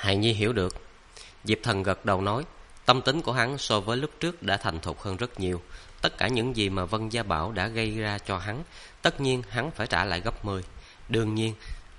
Hài Nhi hiểu được. Diệp Thần gật đầu nói. Tâm tính của hắn so với lúc trước đã thành thục hơn rất nhiều. Tất cả những gì mà Vân Gia Bảo đã gây ra cho hắn, tất nhiên hắn phải trả lại gấp 10. Đương nhiên,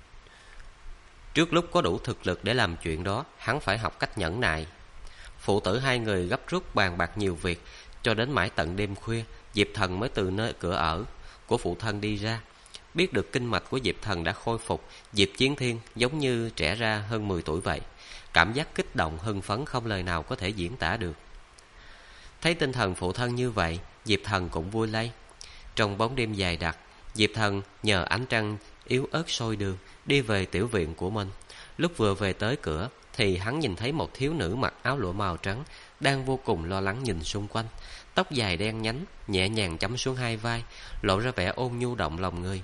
trước lúc có đủ thực lực để làm chuyện đó, hắn phải học cách nhẫn nại. Phụ tử hai người gấp rút bàn bạc nhiều việc, cho đến mãi tận đêm khuya, Diệp Thần mới từ nơi cửa ở của phụ thân đi ra. Biết được kinh mạch của Diệp Thần đã khôi phục, Diệp Chiến Thiên giống như trẻ ra hơn 10 tuổi vậy. Cảm giác kích động hưng phấn không lời nào có thể diễn tả được. Thấy tinh thần phụ thân như vậy, Diệp Thần cũng vui lây. Trong bóng đêm dài đặc, Diệp Thần nhờ ánh trăng yếu ớt soi đường đi về tiểu viện của mình. Lúc vừa về tới cửa thì hắn nhìn thấy một thiếu nữ mặc áo lụa màu trắng đang vô cùng lo lắng nhìn xung quanh. Tóc dài đen nhánh nhẹ nhàng chấm xuống hai vai, lộ ra vẻ ôn nhu động lòng người.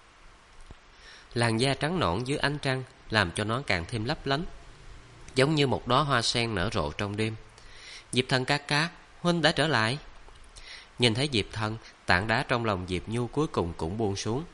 Làn da trắng nõn dưới ánh trăng làm cho nó càng thêm lấp lánh, giống như một đóa hoa sen nở rộ trong đêm. Diệp Thần ca ca, huynh đã trở lại. Nhìn thấy Diệp Thần, tảng đá trong lòng Diệp Nhu cuối cùng cũng buông xuống.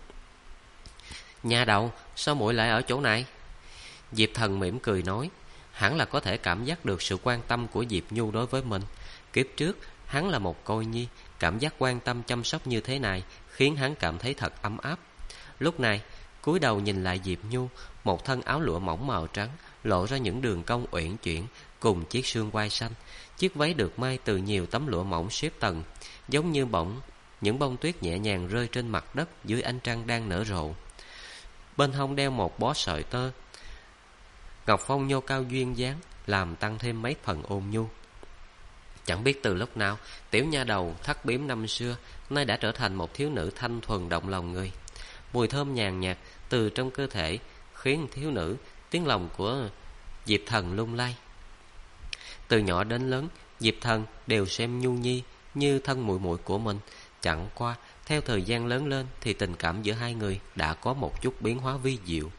Nhà đầu, sao muội lại ở chỗ này? Diệp Thần mỉm cười nói. Hẳn là có thể cảm giác được sự quan tâm của Diệp Nhu đối với mình. Kiếp trước hắn là một cô nhi, cảm giác quan tâm chăm sóc như thế này khiến hắn cảm thấy thật ấm áp. Lúc này cúi đầu nhìn lại Diệp Nhu, một thân áo lụa mỏng màu trắng lộ ra những đường cong uyển chuyển cùng chiếc xương quai xanh. Chiếc váy được may từ nhiều tấm lụa mỏng xếp tầng, giống như những bông tuyết nhẹ nhàng rơi trên mặt đất dưới ánh trăng đang nở rộ. Bên hông đeo một bó sợi tơ ngọc phong nhô cao duyên dáng, làm tăng thêm mấy phần ôn nhu. Chẳng biết từ lúc nào, tiểu nha đầu thắt bím năm xưa nay đã trở thành một thiếu nữ thanh thuần động lòng người. Mùi thơm nhàn nhạt từ trong cơ thể khiến thiếu nữ tiếng lòng của Diệp Thần lung lay. Từ nhỏ đến lớn, Diệp Thần đều xem Nhu Nhi như thân muội muội của mình. Chẳng qua theo thời gian lớn lên thì tình cảm giữa hai người đã có một chút biến hóa vi diệu.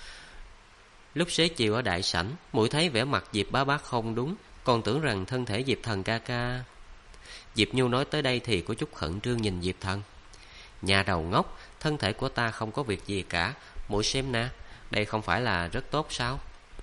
Lúc xế chiều ở đại sảnh, muội thấy vẻ mặt Diệp bá bá không đúng, còn tưởng rằng thân thể Diệp Thần ca ca. Diệp Nhu nói tới đây thì có chút khẩn trương nhìn Diệp Thần. Nhà đầu ngốc, thân thể của ta không có việc gì cả, muội xem nè, đây không phải là rất tốt sao?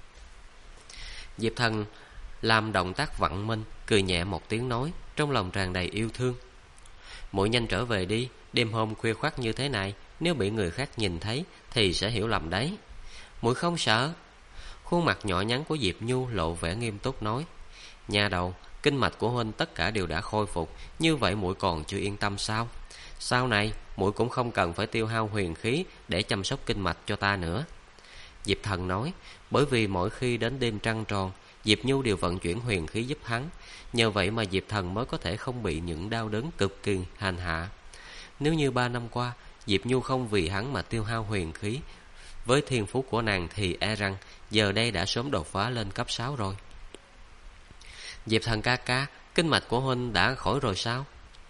Diệp Thần làm động tác vặn minh, cười nhẹ một tiếng nói, trong lòng tràn đầy yêu thương. Muội nhanh trở về đi, đêm hôm khuya khoắt như thế này, nếu bị người khác nhìn thấy thì sẽ hiểu lầm đấy. Muội không sợ. Khuôn mặt nhỏ nhắn của Diệp Nhu lộ vẻ nghiêm túc nói. Nhà đầu, kinh mạch của huynh tất cả đều đã khôi phục, như vậy muội còn chưa yên tâm sao? Sau này muội cũng không cần phải tiêu hao huyền khí để chăm sóc kinh mạch cho ta nữa. Diệp Thần nói. Bởi vì mỗi khi đến đêm trăng tròn, Diệp Nhu đều vận chuyển huyền khí giúp hắn, nhờ vậy mà Diệp Thần mới có thể không bị những đau đớn cực kỳ hành hạ. Nếu như 3 năm qua Diệp Nhu không vì hắn mà tiêu hao huyền khí, với thiên phú của nàng thì e rằng giờ đây đã sớm đột phá lên cấp 6 rồi. Diệp Thần ca ca, kinh mạch của huynh đã khỏi rồi sao?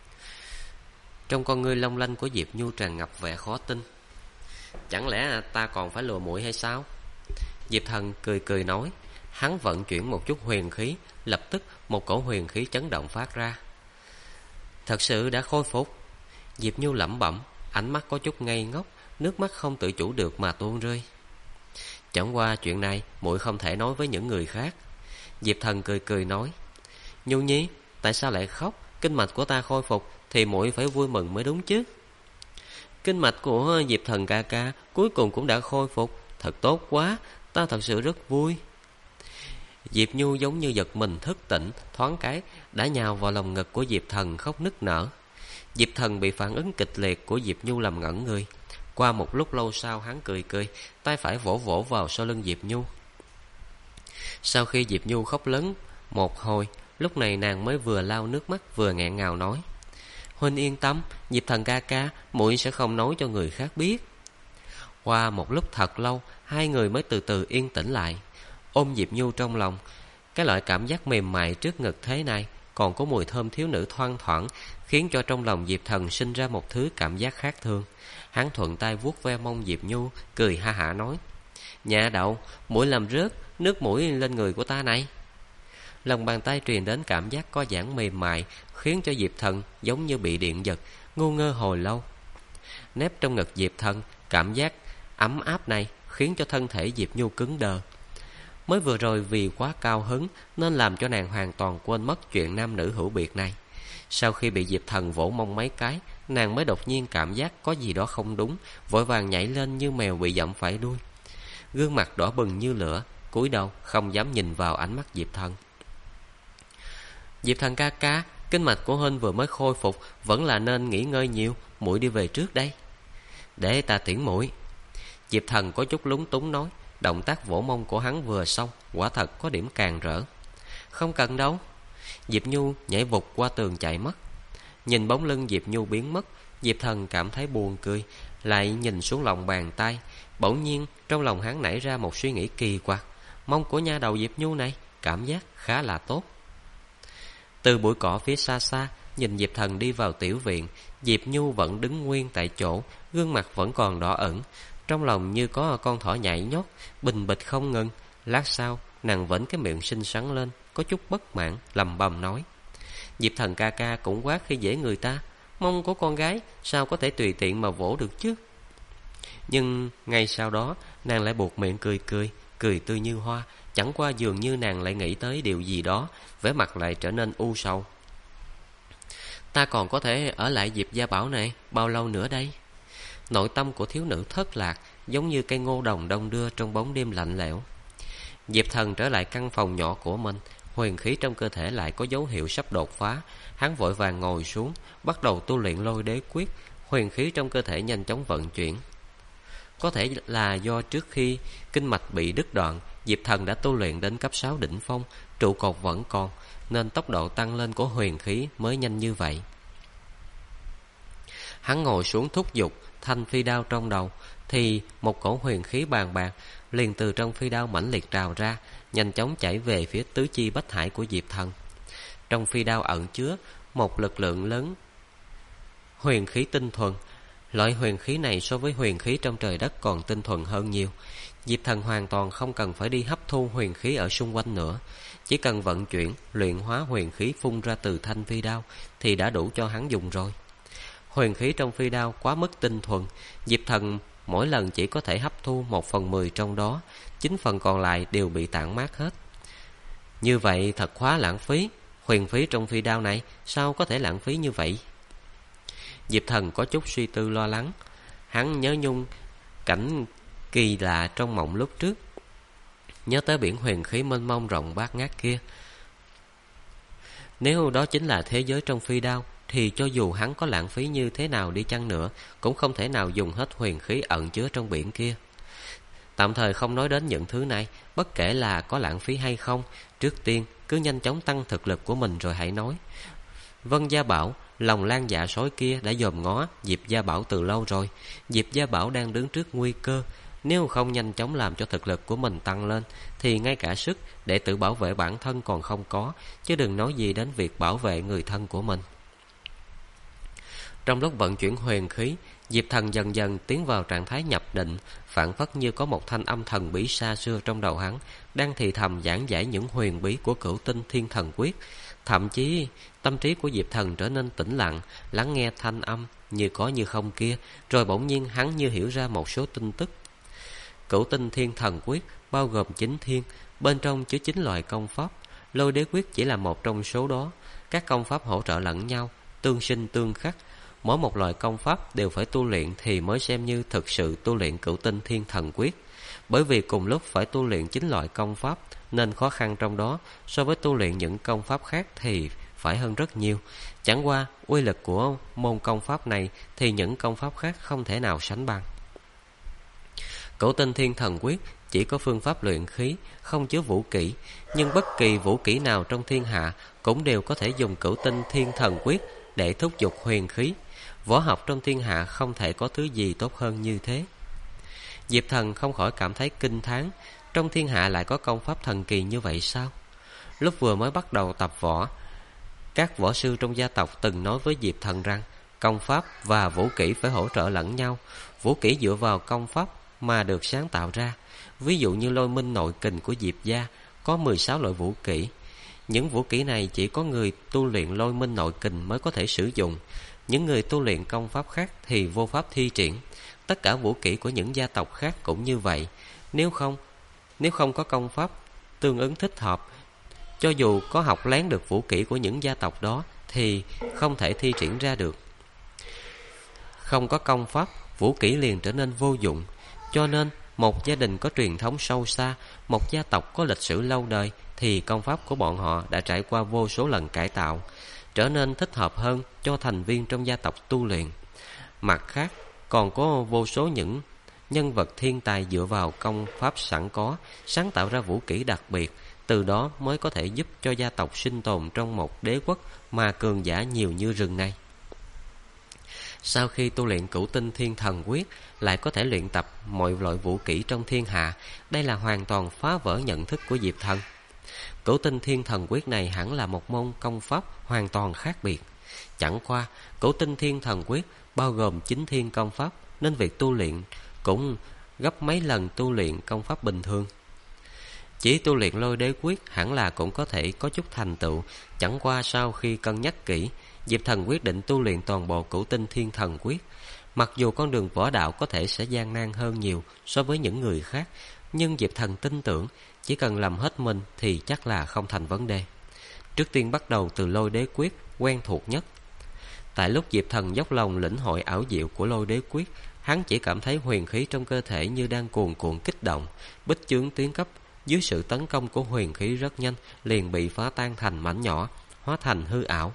Trong con ngươi long lanh của Diệp Nhu tràn ngập vẻ khó tin. Chẳng lẽ ta còn phải lừa muội hay sao? Diệp Thần cười cười nói. Hắn vận chuyển một chút huyền khí, lập tức một cổ huyền khí chấn động phát ra. Thật sự đã khôi phục. Diệp Nhu lẩm bẩm, ánh mắt có chút ngây ngốc, nước mắt không tự chủ được mà tuôn rơi. Chẳng qua chuyện này muội không thể nói với những người khác. Diệp Thần cười cười nói. Nhu Nhi, tại sao lại khóc? Kinh mạch của ta khôi phục thì muội phải vui mừng mới đúng chứ. Kinh mạch của Diệp Thần ca ca cuối cùng cũng đã khôi phục, thật tốt quá, ta thật sự rất vui. Diệp Nhu giống như giật mình thức tỉnh, thoáng cái đã nhào vào lòng ngực của Diệp Thần khóc nức nở. Diệp Thần bị phản ứng kịch liệt của Diệp Nhu làm ngẩn người. Qua một lúc lâu sau, hắn cười cười, tay phải vỗ vỗ vào sau lưng Diệp Nhu. Sau khi Diệp Nhu khóc lớn một hồi, lúc này nàng mới vừa lau nước mắt vừa nghẹn ngào nói. Huynh yên tâm, Diệp Thần ca ca, muội sẽ không nói cho người khác biết. Qua một lúc thật lâu, hai người mới từ từ yên tĩnh lại. Ôm Diệp Nhu trong lòng, cái loại cảm giác mềm mại trước ngực thế này, còn có mùi thơm thiếu nữ thoang thoảng, khiến cho trong lòng Diệp Thần sinh ra một thứ cảm giác khác thường. Hắn thuận tay vuốt ve mông Diệp Nhu, cười ha hả nói. Nhà đậu, muội làm rớt nước mũi lên người của ta này. Lòng bàn tay truyền đến cảm giác có giãn mềm mại, khiến cho Diệp Thần giống như bị điện giật, ngu ngơ hồi lâu. Nép trong ngực Diệp Thần, cảm giác ấm áp này khiến cho thân thể Diệp Nhu cứng đờ. Mới vừa rồi vì quá cao hứng nên làm cho nàng hoàn toàn quên mất chuyện nam nữ hữu biệt này. Sau khi bị Diệp Thần vỗ mông mấy cái, nàng mới đột nhiên cảm giác có gì đó không đúng, vội vàng nhảy lên như mèo bị dẫm phải đuôi. Gương mặt đỏ bừng như lửa, cúi đầu không dám nhìn vào ánh mắt Diệp Thần. Diệp Thần ca ca, kinh mạch của Huynh vừa mới khôi phục, vẫn là nên nghỉ ngơi nhiều, muội đi về trước đây. Để ta tiễn muội. Diệp Thần có chút lúng túng nói. Động tác vỗ mông của hắn vừa xong, quả thật có điểm càng rỡ. Không cần đâu. Diệp Nhu nhảy vụt qua tường chạy mất. Nhìn bóng lưng Diệp Nhu biến mất, Diệp Thần cảm thấy buồn cười, lại nhìn xuống lòng bàn tay. Bỗng nhiên trong lòng hắn nảy ra một suy nghĩ kỳ quặc. Mông của nha đầu Diệp Nhu này cảm giác khá là tốt. Từ bụi cỏ phía xa xa, nhìn Diệp Thần đi vào tiểu viện. Diệp Nhu vẫn đứng nguyên tại chỗ, gương mặt vẫn còn đỏ ửng, trong lòng như có con thỏ nhảy nhót, bình bịch không ngừng. Lát sau, nàng vẫn cái miệng xinh xắn lên, có chút bất mãn, lầm bầm nói. Diệp Thần ca ca cũng quá khi dễ người ta, mông của con gái sao có thể tùy tiện mà vỗ được chứ. Nhưng ngay sau đó, nàng lại buột miệng cười tươi như hoa. Chẳng qua dường như nàng lại nghĩ tới điều gì đó, vẻ mặt lại trở nên u sầu. Ta còn có thể ở lại Diệp gia bảo này bao lâu nữa đây? Nội tâm của thiếu nữ thất lạc, giống như cây ngô đồng đông đưa trong bóng đêm lạnh lẽo. Diệp Thần trở lại căn phòng nhỏ của mình, huyền khí trong cơ thể lại có dấu hiệu sắp đột phá. Hắn vội vàng ngồi xuống, bắt đầu tu luyện lôi đế quyết. Huyền khí trong cơ thể nhanh chóng vận chuyển. Có thể là do trước khi kinh mạch bị đứt đoạn, Diệp Thần đã tu luyện đến cấp 6 đỉnh phong, trụ cột vẫn còn, nên tốc độ tăng lên của huyền khí mới nhanh như vậy. Hắn ngồi xuống thúc giục thanh phi đao trong đầu, thì một cổ huyền khí bàn bạc liền từ trong phi đao mãnh liệt trào ra, nhanh chóng chảy về phía tứ chi bách hải của Diệp Thần. Trong phi đao ẩn chứa một lực lượng lớn huyền khí tinh thuần. Loại huyền khí này so với huyền khí trong trời đất còn tinh thuần hơn nhiều. Diệp Thần hoàn toàn không cần phải đi hấp thu huyền khí ở xung quanh nữa, chỉ cần vận chuyển, luyện hóa huyền khí phun ra từ thanh phi đao thì đã đủ cho hắn dùng rồi. Huyền khí trong phi đao quá mức tinh thuần, Diệp Thần mỗi lần chỉ có thể hấp thu 1/10 trong đó, 9 phần còn lại đều bị tản mát hết. Như vậy thật quá lãng phí. Huyền khí trong phi đao này sao có thể lãng phí như vậy? Diệp Thần có chút suy tư lo lắng. Hắn nhớ nhung cảnh kỳ lạ trong mộng lúc trước, nhớ tới biển huyền khí mênh mông rộng bát ngát kia. Nếu đó chính là thế giới trong phi đao, thì cho dù hắn có lãng phí như thế nào đi chăng nữa, cũng không thể nào dùng hết huyền khí ẩn chứa trong biển kia. Tạm thời không nói đến những thứ này, bất kể là có lãng phí hay không, trước tiên cứ nhanh chóng tăng thực lực của mình rồi hãy nói. Vân Gia Bảo, lòng lan dạ sói kia đã dòm ngó Diệp Gia Bảo từ lâu rồi. Diệp Gia Bảo đang đứng trước nguy cơ, nếu không nhanh chóng làm cho thực lực của mình tăng lên, thì ngay cả sức để tự bảo vệ bản thân còn không có, chứ đừng nói gì đến việc bảo vệ người thân của mình. Trong lúc vận chuyển huyền khí, Diệp Thần dần dần tiến vào trạng thái nhập định, phảng phất như có một thanh âm thần bí xa xưa trong đầu hắn đang thì thầm giảng giải những huyền bí của Cửu Tinh Thiên Thần Quyết. Thậm chí tâm trí của Diệp Thần trở nên tĩnh lặng, lắng nghe thanh âm như có như không kia, rồi bỗng nhiên hắn như hiểu ra một số tin tức. Cửu Tinh Thiên Thần Quyết bao gồm 9 thiên, bên trong chứa 9 loại công pháp, lôi đế quyết chỉ là một trong số đó. Các công pháp hỗ trợ lẫn nhau, tương sinh tương khắc. Mỗi một loại công pháp đều phải tu luyện thì mới xem như thực sự tu luyện Cửu Tinh Thiên Thần Quyết. Bởi vì cùng lúc phải tu luyện 9 loại công pháp, nên khó khăn trong đó so với tu luyện những công pháp khác thì phải hơn rất nhiều. Chẳng qua uy lực của môn công pháp này thì những công pháp khác không thể nào sánh bằng. Cửu Tinh Thiên Thần Quyết chỉ có phương pháp luyện khí, không chứa vũ kỹ, nhưng bất kỳ vũ kỹ nào trong thiên hạ cũng đều có thể dùng Cửu Tinh Thiên Thần Quyết để thúc giục huyền khí. Võ học trong thiên hạ không thể có thứ gì tốt hơn như thế. Diệp Thần không khỏi cảm thấy kinh thán, trong thiên hạ lại có công pháp thần kỳ như vậy sao? Lúc vừa mới bắt đầu tập võ, các võ sư trong gia tộc từng nói với Diệp Thần rằng công pháp và vũ kỹ phải hỗ trợ lẫn nhau. Vũ kỹ dựa vào công pháp mà được sáng tạo ra. Ví dụ như Lôi Minh Nội Kình của Diệp gia có 16 loại vũ kỹ. Những vũ kỹ này chỉ có người tu luyện Lôi Minh Nội Kình mới có thể sử dụng. Những người tu luyện công pháp khác thì vô pháp thi triển. Tất cả vũ kỹ của những gia tộc khác cũng như vậy. Nếu không có công pháp tương ứng thích hợp. Cho dù có học lén được vũ kỹ của những gia tộc đó thì không thể thi triển ra được. Không có công pháp, vũ kỹ liền trở nên vô dụng. Cho nên một gia đình có truyền thống sâu xa, một gia tộc có lịch sử lâu đời thì công pháp của bọn họ đã trải qua vô số lần cải tạo, trở nên thích hợp hơn cho thành viên trong gia tộc tu luyện. Mặt khác, còn có vô số những nhân vật thiên tài dựa vào công pháp sẵn có, sáng tạo ra vũ kỹ đặc biệt, từ đó mới có thể giúp cho gia tộc sinh tồn trong một đế quốc mà cường giả nhiều như rừng này. Sau khi tu luyện Cửu Tinh Thiên Thần Quyết, lại có thể luyện tập mọi loại vũ kỹ trong thiên hạ. Đây là hoàn toàn phá vỡ nhận thức của Diệp Thần. Cửu Tinh Thiên Thần Quyết này hẳn là một môn công pháp hoàn toàn khác biệt. Chẳng qua, Cửu Tinh Thiên Thần Quyết bao gồm 9 thiên công pháp, nên việc tu luyện cũng gấp mấy lần tu luyện công pháp bình thường. Chỉ tu luyện Lôi Đế Quyết hẳn là cũng có thể có chút thành tựu. Chẳng qua sau khi cân nhắc kỹ, Diệp Thần quyết định tu luyện toàn bộ Cửu Tinh Thiên Thần Quyết. Mặc dù con đường võ đạo có thể sẽ gian nan hơn nhiều so với những người khác, nhưng Diệp Thần tin tưởng chỉ cần làm hết mình thì chắc là không thành vấn đề. Trước tiên bắt đầu từ Lôi Đế Quyết, quen thuộc nhất. Tại lúc Diệp Thần dốc lòng lĩnh hội ảo diệu của Lôi Đế Quyết, hắn chỉ cảm thấy huyền khí trong cơ thể như đang cuồn cuộn kích động. Bích chướng tiến cấp dưới sự tấn công của huyền khí rất nhanh liền bị phá tan thành mảnh nhỏ, hóa thành hư ảo.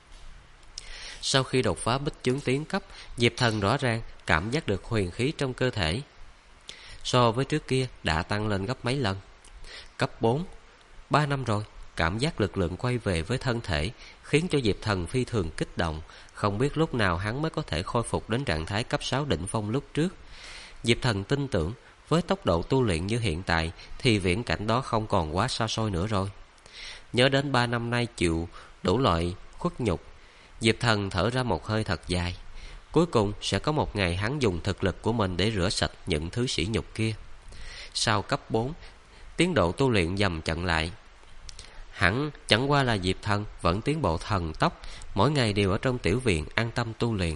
Sau khi đột phá bích chướng tiến cấp, Diệp Thần rõ ràng cảm giác được huyền khí trong cơ thể so với trước kia đã tăng lên gấp mấy lần. Cấp 4, 3 năm rồi, cảm giác lực lượng quay về với thân thể khiến cho Diệp Thần phi thường kích động. Không biết lúc nào hắn mới có thể khôi phục đến trạng thái cấp 6 đỉnh phong lúc trước. Diệp Thần tin tưởng với tốc độ tu luyện như hiện tại thì viễn cảnh đó không còn quá xa xôi nữa rồi. Nhớ đến 3 năm nay chịu đủ loại khuất nhục, Diệp Thần thở ra một hơi thật dài. Cuối cùng sẽ có một ngày hắn dùng thực lực của mình để rửa sạch những thứ sỉ nhục kia. Sau cấp 4, tiến độ tu luyện dầm chậm lại. Hẳn chẳng qua là Diệp Thần vẫn tiến bộ thần tốc, mỗi ngày đều ở trong tiểu viện an tâm tu luyện.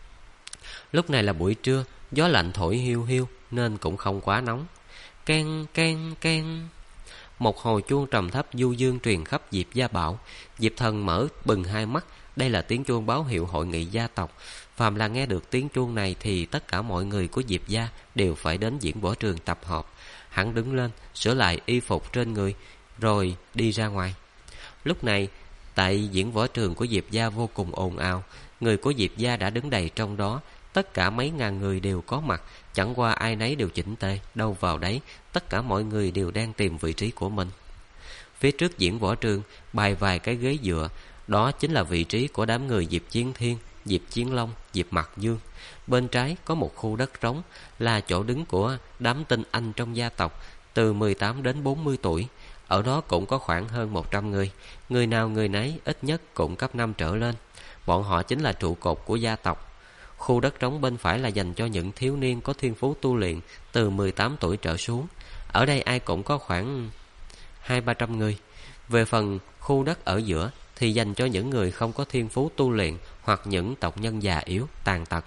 Lúc này là buổi trưa, gió lạnh thổi hiu hiu nên cũng không quá nóng. Keng keng keng, một hồi chuông trầm thấp du dương truyền khắp Diệp gia bảo. Diệp Thần mở bừng hai mắt. Đây là tiếng chuông báo hiệu hội nghị gia tộc. Phàm là nghe được tiếng chuông này thì tất cả mọi người của Diệp gia đều phải đến diễn võ trường tập hợp. Hắn đứng lên, sửa lại y phục trên người, rồi đi ra ngoài. Lúc này, tại diễn võ trường của Diệp gia vô cùng ồn ào. Người của Diệp gia đã đứng đầy trong đó. Tất cả mấy ngàn người đều có mặt, chẳng qua ai nấy đều chỉnh tề, đâu vào đấy. Tất cả mọi người đều đang tìm vị trí của mình. Phía trước diễn võ trường bày vài cái ghế dựa. Đó chính là vị trí của đám người Diệp Chiến Thiên, Diệp Chiến Long, Diệp Mặc Dương. Bên trái có một khu đất trống, là chỗ đứng của đám tinh anh trong gia tộc, từ 18 đến 40 tuổi. Ở đó cũng có khoảng hơn 100 người. Người nào người nấy ít nhất cũng cấp 5 trở lên. Bọn họ chính là trụ cột của gia tộc. Khu đất trống bên phải là dành cho những thiếu niên có thiên phú tu luyện từ 18 tuổi trở xuống. Ở đây ai cũng có khoảng 200-300 người. Về phần khu đất ở giữa thì dành cho những người không có thiên phú tu luyện hoặc những tộc nhân già yếu, tàn tật.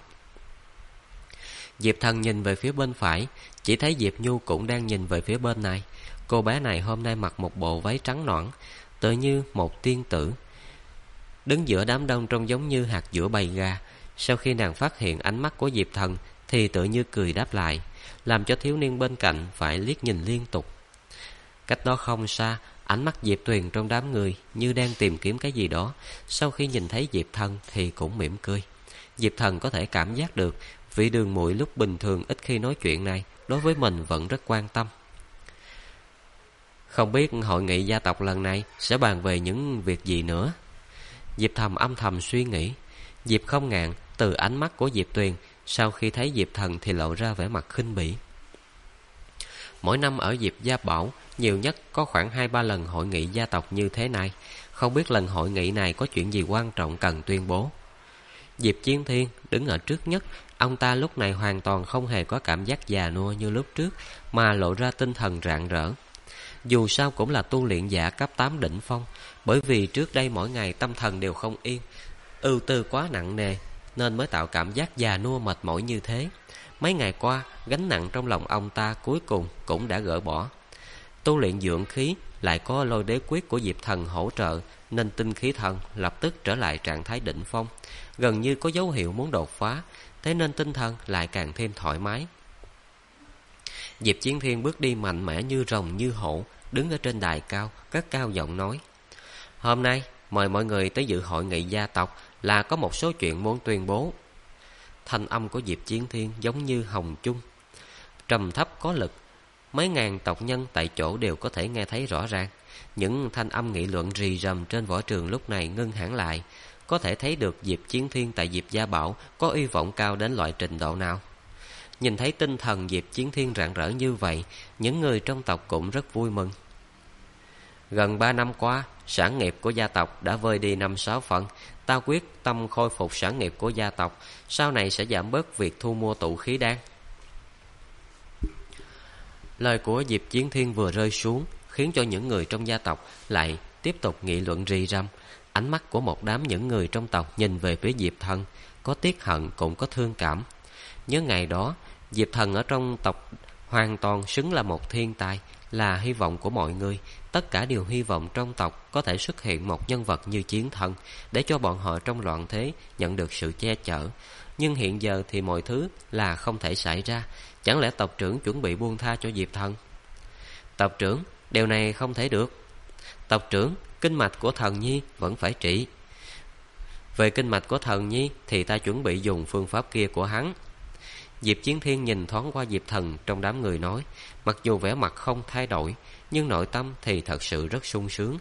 Diệp Thần nhìn về phía bên phải, chỉ thấy Diệp Nhu cũng đang nhìn về phía bên này. Cô bé này hôm nay mặc một bộ váy trắng nõn, tựa như một tiên tử, đứng giữa đám đông trông giống như hạt giữa bầy gà. Sau khi nàng phát hiện ánh mắt của Diệp Thần thì tựa như cười đáp lại, làm cho thiếu niên bên cạnh phải liếc nhìn liên tục. Cách đó không xa, ánh mắt Diệp Tuyền trong đám người như đang tìm kiếm cái gì đó. Sau khi nhìn thấy Diệp Thần thì cũng mỉm cười. Diệp Thần có thể cảm giác được vị đường muội lúc bình thường ít khi nói chuyện này đối với mình vẫn rất quan tâm. Không biết hội nghị gia tộc lần này sẽ bàn về những việc gì nữa. Diệp Thầm âm thầm suy nghĩ. Diệp Không Ngạn từ ánh mắt của Diệp Tuyền sau khi thấy Diệp Thần thì lộ ra vẻ mặt khinh bỉ. Mỗi năm ở Diệp gia bảo nhiều nhất có khoảng 2-3 lần hội nghị gia tộc như thế này. Không biết lần hội nghị này có chuyện gì quan trọng cần tuyên bố. Diệp Chiến Thiên đứng ở trước nhất. Ông ta lúc này hoàn toàn không hề có cảm giác già nua như lúc trước, mà lộ ra tinh thần rạng rỡ. Dù sao cũng là tu luyện giả cấp 8 đỉnh phong, bởi vì trước đây mỗi ngày tâm thần đều không yên, ưu tư quá nặng nề nên mới tạo cảm giác già nua mệt mỏi như thế. Mấy ngày qua, gánh nặng trong lòng ông ta cuối cùng cũng đã gỡ bỏ. Tu luyện dưỡng khí, lại có lôi đế quyết của Diệp Thần hỗ trợ, nên tinh khí thần lập tức trở lại trạng thái đỉnh phong, gần như có dấu hiệu muốn đột phá, thế nên tinh thần lại càng thêm thoải mái. Diệp Chiến Thiên bước đi mạnh mẽ như rồng như hổ, đứng ở trên đài cao, cất cao giọng nói: "Hôm nay mời mọi người tới dự hội nghị gia tộc, là có một số chuyện muốn tuyên bố." Thanh âm của Diệp Chiến Thiên giống như hồng chung, trầm thấp có lực, mấy ngàn tộc nhân tại chỗ đều có thể nghe thấy rõ ràng. Những thanh âm nghị luận rì rầm trên võ trường lúc này ngưng hẳn lại, có thể thấy được Diệp Chiến Thiên tại Diệp Gia Bảo có uy vọng cao đến loại trình độ nào. Nhìn thấy tinh thần Diệp Chiến Thiên rạng rỡ như vậy, những người trong tộc cũng rất vui mừng. Gần 3 năm qua, sản nghiệp của gia tộc đã vơi đi 5-6 phần. Ta quyết tâm khôi phục sản nghiệp của gia tộc, sau này sẽ giảm bớt việc thu mua tụ khí đan. Lời của Diệp Chiến Thiên vừa rơi xuống, khiến cho những người trong gia tộc lại tiếp tục nghị luận rì rầm. Ánh mắt của một đám những người trong tộc nhìn về phía Diệp Thần, có tiếc hận cũng có thương cảm. Nhớ ngày đó, Diệp Thần ở trong tộc hoàn toàn xứng là một thiên tài, là hy vọng của mọi người. Tất cả đều hy vọng trong tộc có thể xuất hiện một nhân vật như Chiến Thần, để cho bọn họ trong loạn thế nhận được sự che chở. Nhưng hiện giờ thì mọi thứ là không thể xảy ra. Chẳng lẽ tộc trưởng chuẩn bị buông tha cho Diệp Thần? Tộc trưởng, điều này không thể được. Tộc trưởng, kinh mạch của Thần Nhi vẫn phải trị. Về kinh mạch của Thần Nhi thì ta chuẩn bị dùng phương pháp kia của hắn. Diệp Chiến Thiên nhìn thoáng qua Diệp Thần trong đám người nói, mặc dù vẻ mặt không thay đổi, nhưng nội tâm thì thật sự rất sung sướng.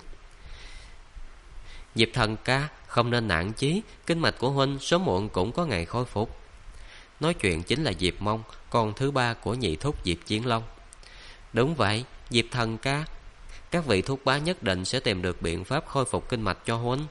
Diệp Thần ca, không nên nản chí, kinh mạch của huynh sớm muộn cũng có ngày khôi phục. Nói chuyện chính là Diệp Mông, con thứ ba của nhị thúc Diệp Chiến Long. Đúng vậy, Diệp Thần ca, các vị thúc bá nhất định sẽ tìm được biện pháp khôi phục kinh mạch cho huynh.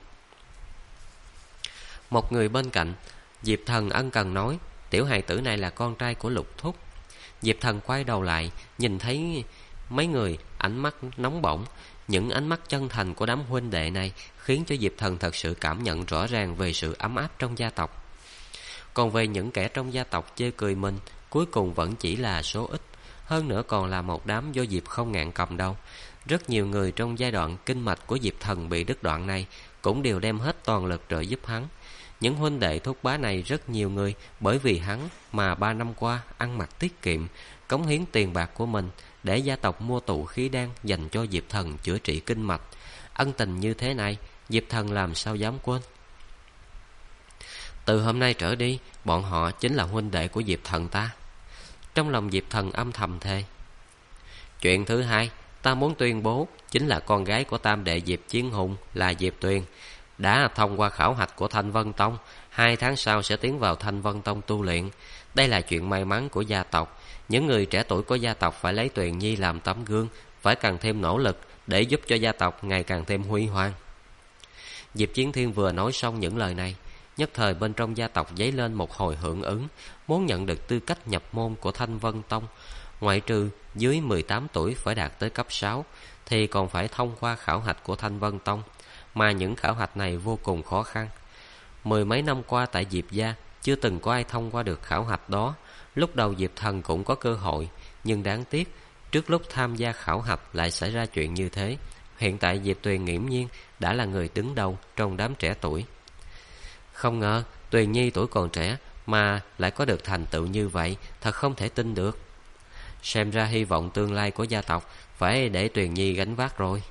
Một người bên cạnh, Diệp Thần ân cần nói, tiểu hài tử này là con trai của Lục thúc. Diệp Thần quay đầu lại, nhìn thấy mấy người ánh mắt nóng bỏng. Những ánh mắt chân thành của đám huynh đệ này khiến cho Diệp Thần thật sự cảm nhận rõ ràng về sự ấm áp trong gia tộc. Còn về những kẻ trong gia tộc chê cười mình, cuối cùng vẫn chỉ là số ít. Hơn nữa còn là một đám do Diệp Không Ngạn cầm đầu. Rất nhiều người trong giai đoạn kinh mạch của Diệp Thần bị đứt đoạn này cũng đều đem hết toàn lực trợ giúp hắn. Những huynh đệ thúc bá này rất nhiều người bởi vì hắn mà 3 năm qua ăn mặc tiết kiệm, cống hiến tiền bạc của mình để gia tộc mua tụ khí đan dành cho Diệp Thần chữa trị kinh mạch. Ân tình như thế này, Diệp Thần làm sao dám quên. Từ hôm nay trở đi, bọn họ chính là huynh đệ của Diệp Thần ta. Trong lòng Diệp Thần âm thầm thề. Chuyện thứ hai, ta muốn tuyên bố chính là con gái của tam đệ Diệp Chiến Hùng là Diệp Tuyền đã thông qua khảo hạch của Thanh Vân Tông, 2 tháng sau sẽ tiến vào Thanh Vân Tông tu luyện. Đây là chuyện may mắn của gia tộc. Những người trẻ tuổi của gia tộc phải lấy Tuyền Nhi làm tấm gương, phải càng thêm nỗ lực để giúp cho gia tộc ngày càng thêm huy hoàng. Diệp Chiến Thiên vừa nói xong những lời này, nhất thời bên trong gia tộc dấy lên một hồi hưởng ứng. Muốn nhận được tư cách nhập môn của Thanh Vân Tông, ngoại trừ dưới 18 tuổi phải đạt tới cấp 6, thì còn phải thông qua khảo hạch của Thanh Vân Tông. Mà những khảo hạch này vô cùng khó khăn. 10 mấy năm qua tại Diệp gia chưa từng có ai thông qua được khảo hạch đó. Lúc đầu Diệp Thần cũng có cơ hội, nhưng đáng tiếc trước lúc tham gia khảo hạch lại xảy ra chuyện như thế. Hiện tại Diệp Tuyền nghiễm nhiên đã là người đứng đầu trong đám trẻ tuổi. Không ngờ Tuyền Nhi tuổi còn trẻ mà lại có được thành tựu như vậy, thật không thể tin được. Xem ra hy vọng tương lai của gia tộc phải để Tuyền Nhi gánh vác rồi.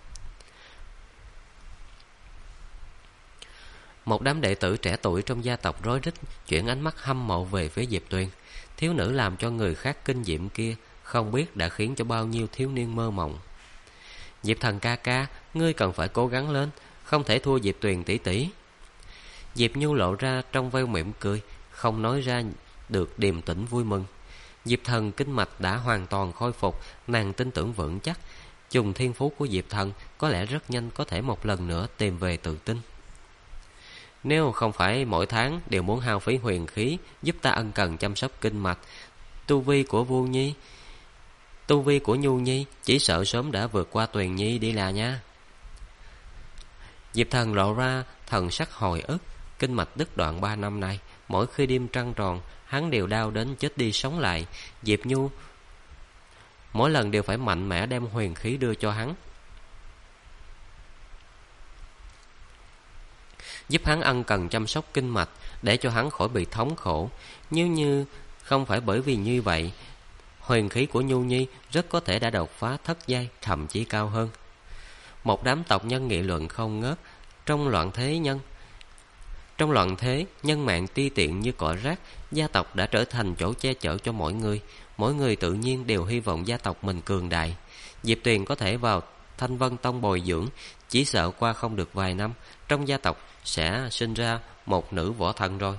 Một đám đệ tử trẻ tuổi trong gia tộc rối rít chuyển ánh mắt hâm mộ về phía Diệp Tuyền. Thiếu nữ làm cho người khác kinh diệm kia không biết đã khiến cho bao nhiêu thiếu niên mơ mộng. Diệp Thần ca ca, ngươi cần phải cố gắng lên, không thể thua Diệp Tuyền tỷ tỷ. Diệp Nhu lộ ra trong veo mỉm cười, không nói ra được điềm tĩnh vui mừng. Diệp Thần kinh mạch đã hoàn toàn khôi phục, nàng tin tưởng vững chắc dùng thiên phú của Diệp Thần có lẽ rất nhanh có thể một lần nữa tìm về tự tin. Nếu không phải mỗi tháng đều muốn hao phí huyền khí giúp ta ân cần chăm sóc kinh mạch, tu vi của Nhu Nhi chỉ sợ sớm đã vượt qua Tuyền Nhi đi là nha. Diệp Thần lộ ra thần sắc hồi ức. Kinh mạch đứt đoạn 3 năm này, mỗi khi đêm trăng tròn hắn đều đau đến chết đi sống lại. Diệp Nhu mỗi lần đều phải mạnh mẽ đem huyền khí đưa cho hắn, giúp hắn ân cần chăm sóc kinh mạch, để cho hắn khỏi bị thống khổ. Nếu như không phải bởi vì như vậy, huyền khí của Nhu Nhi rất có thể đã đột phá thất giai, thậm chí cao hơn. Một đám tộc nhân nghị luận không ngớt. Trong loạn thế, nhân mạng ti tiện như cỏ rác, gia tộc đã trở thành chỗ che chở cho mỗi người. Mỗi người tự nhiên đều hy vọng gia tộc mình cường đại. Diệp Tuyền có thể vào Thanh Vân Tông bồi dưỡng, chỉ sợ qua không được vài năm, trong gia tộc sẽ sinh ra một nữ võ thần rồi.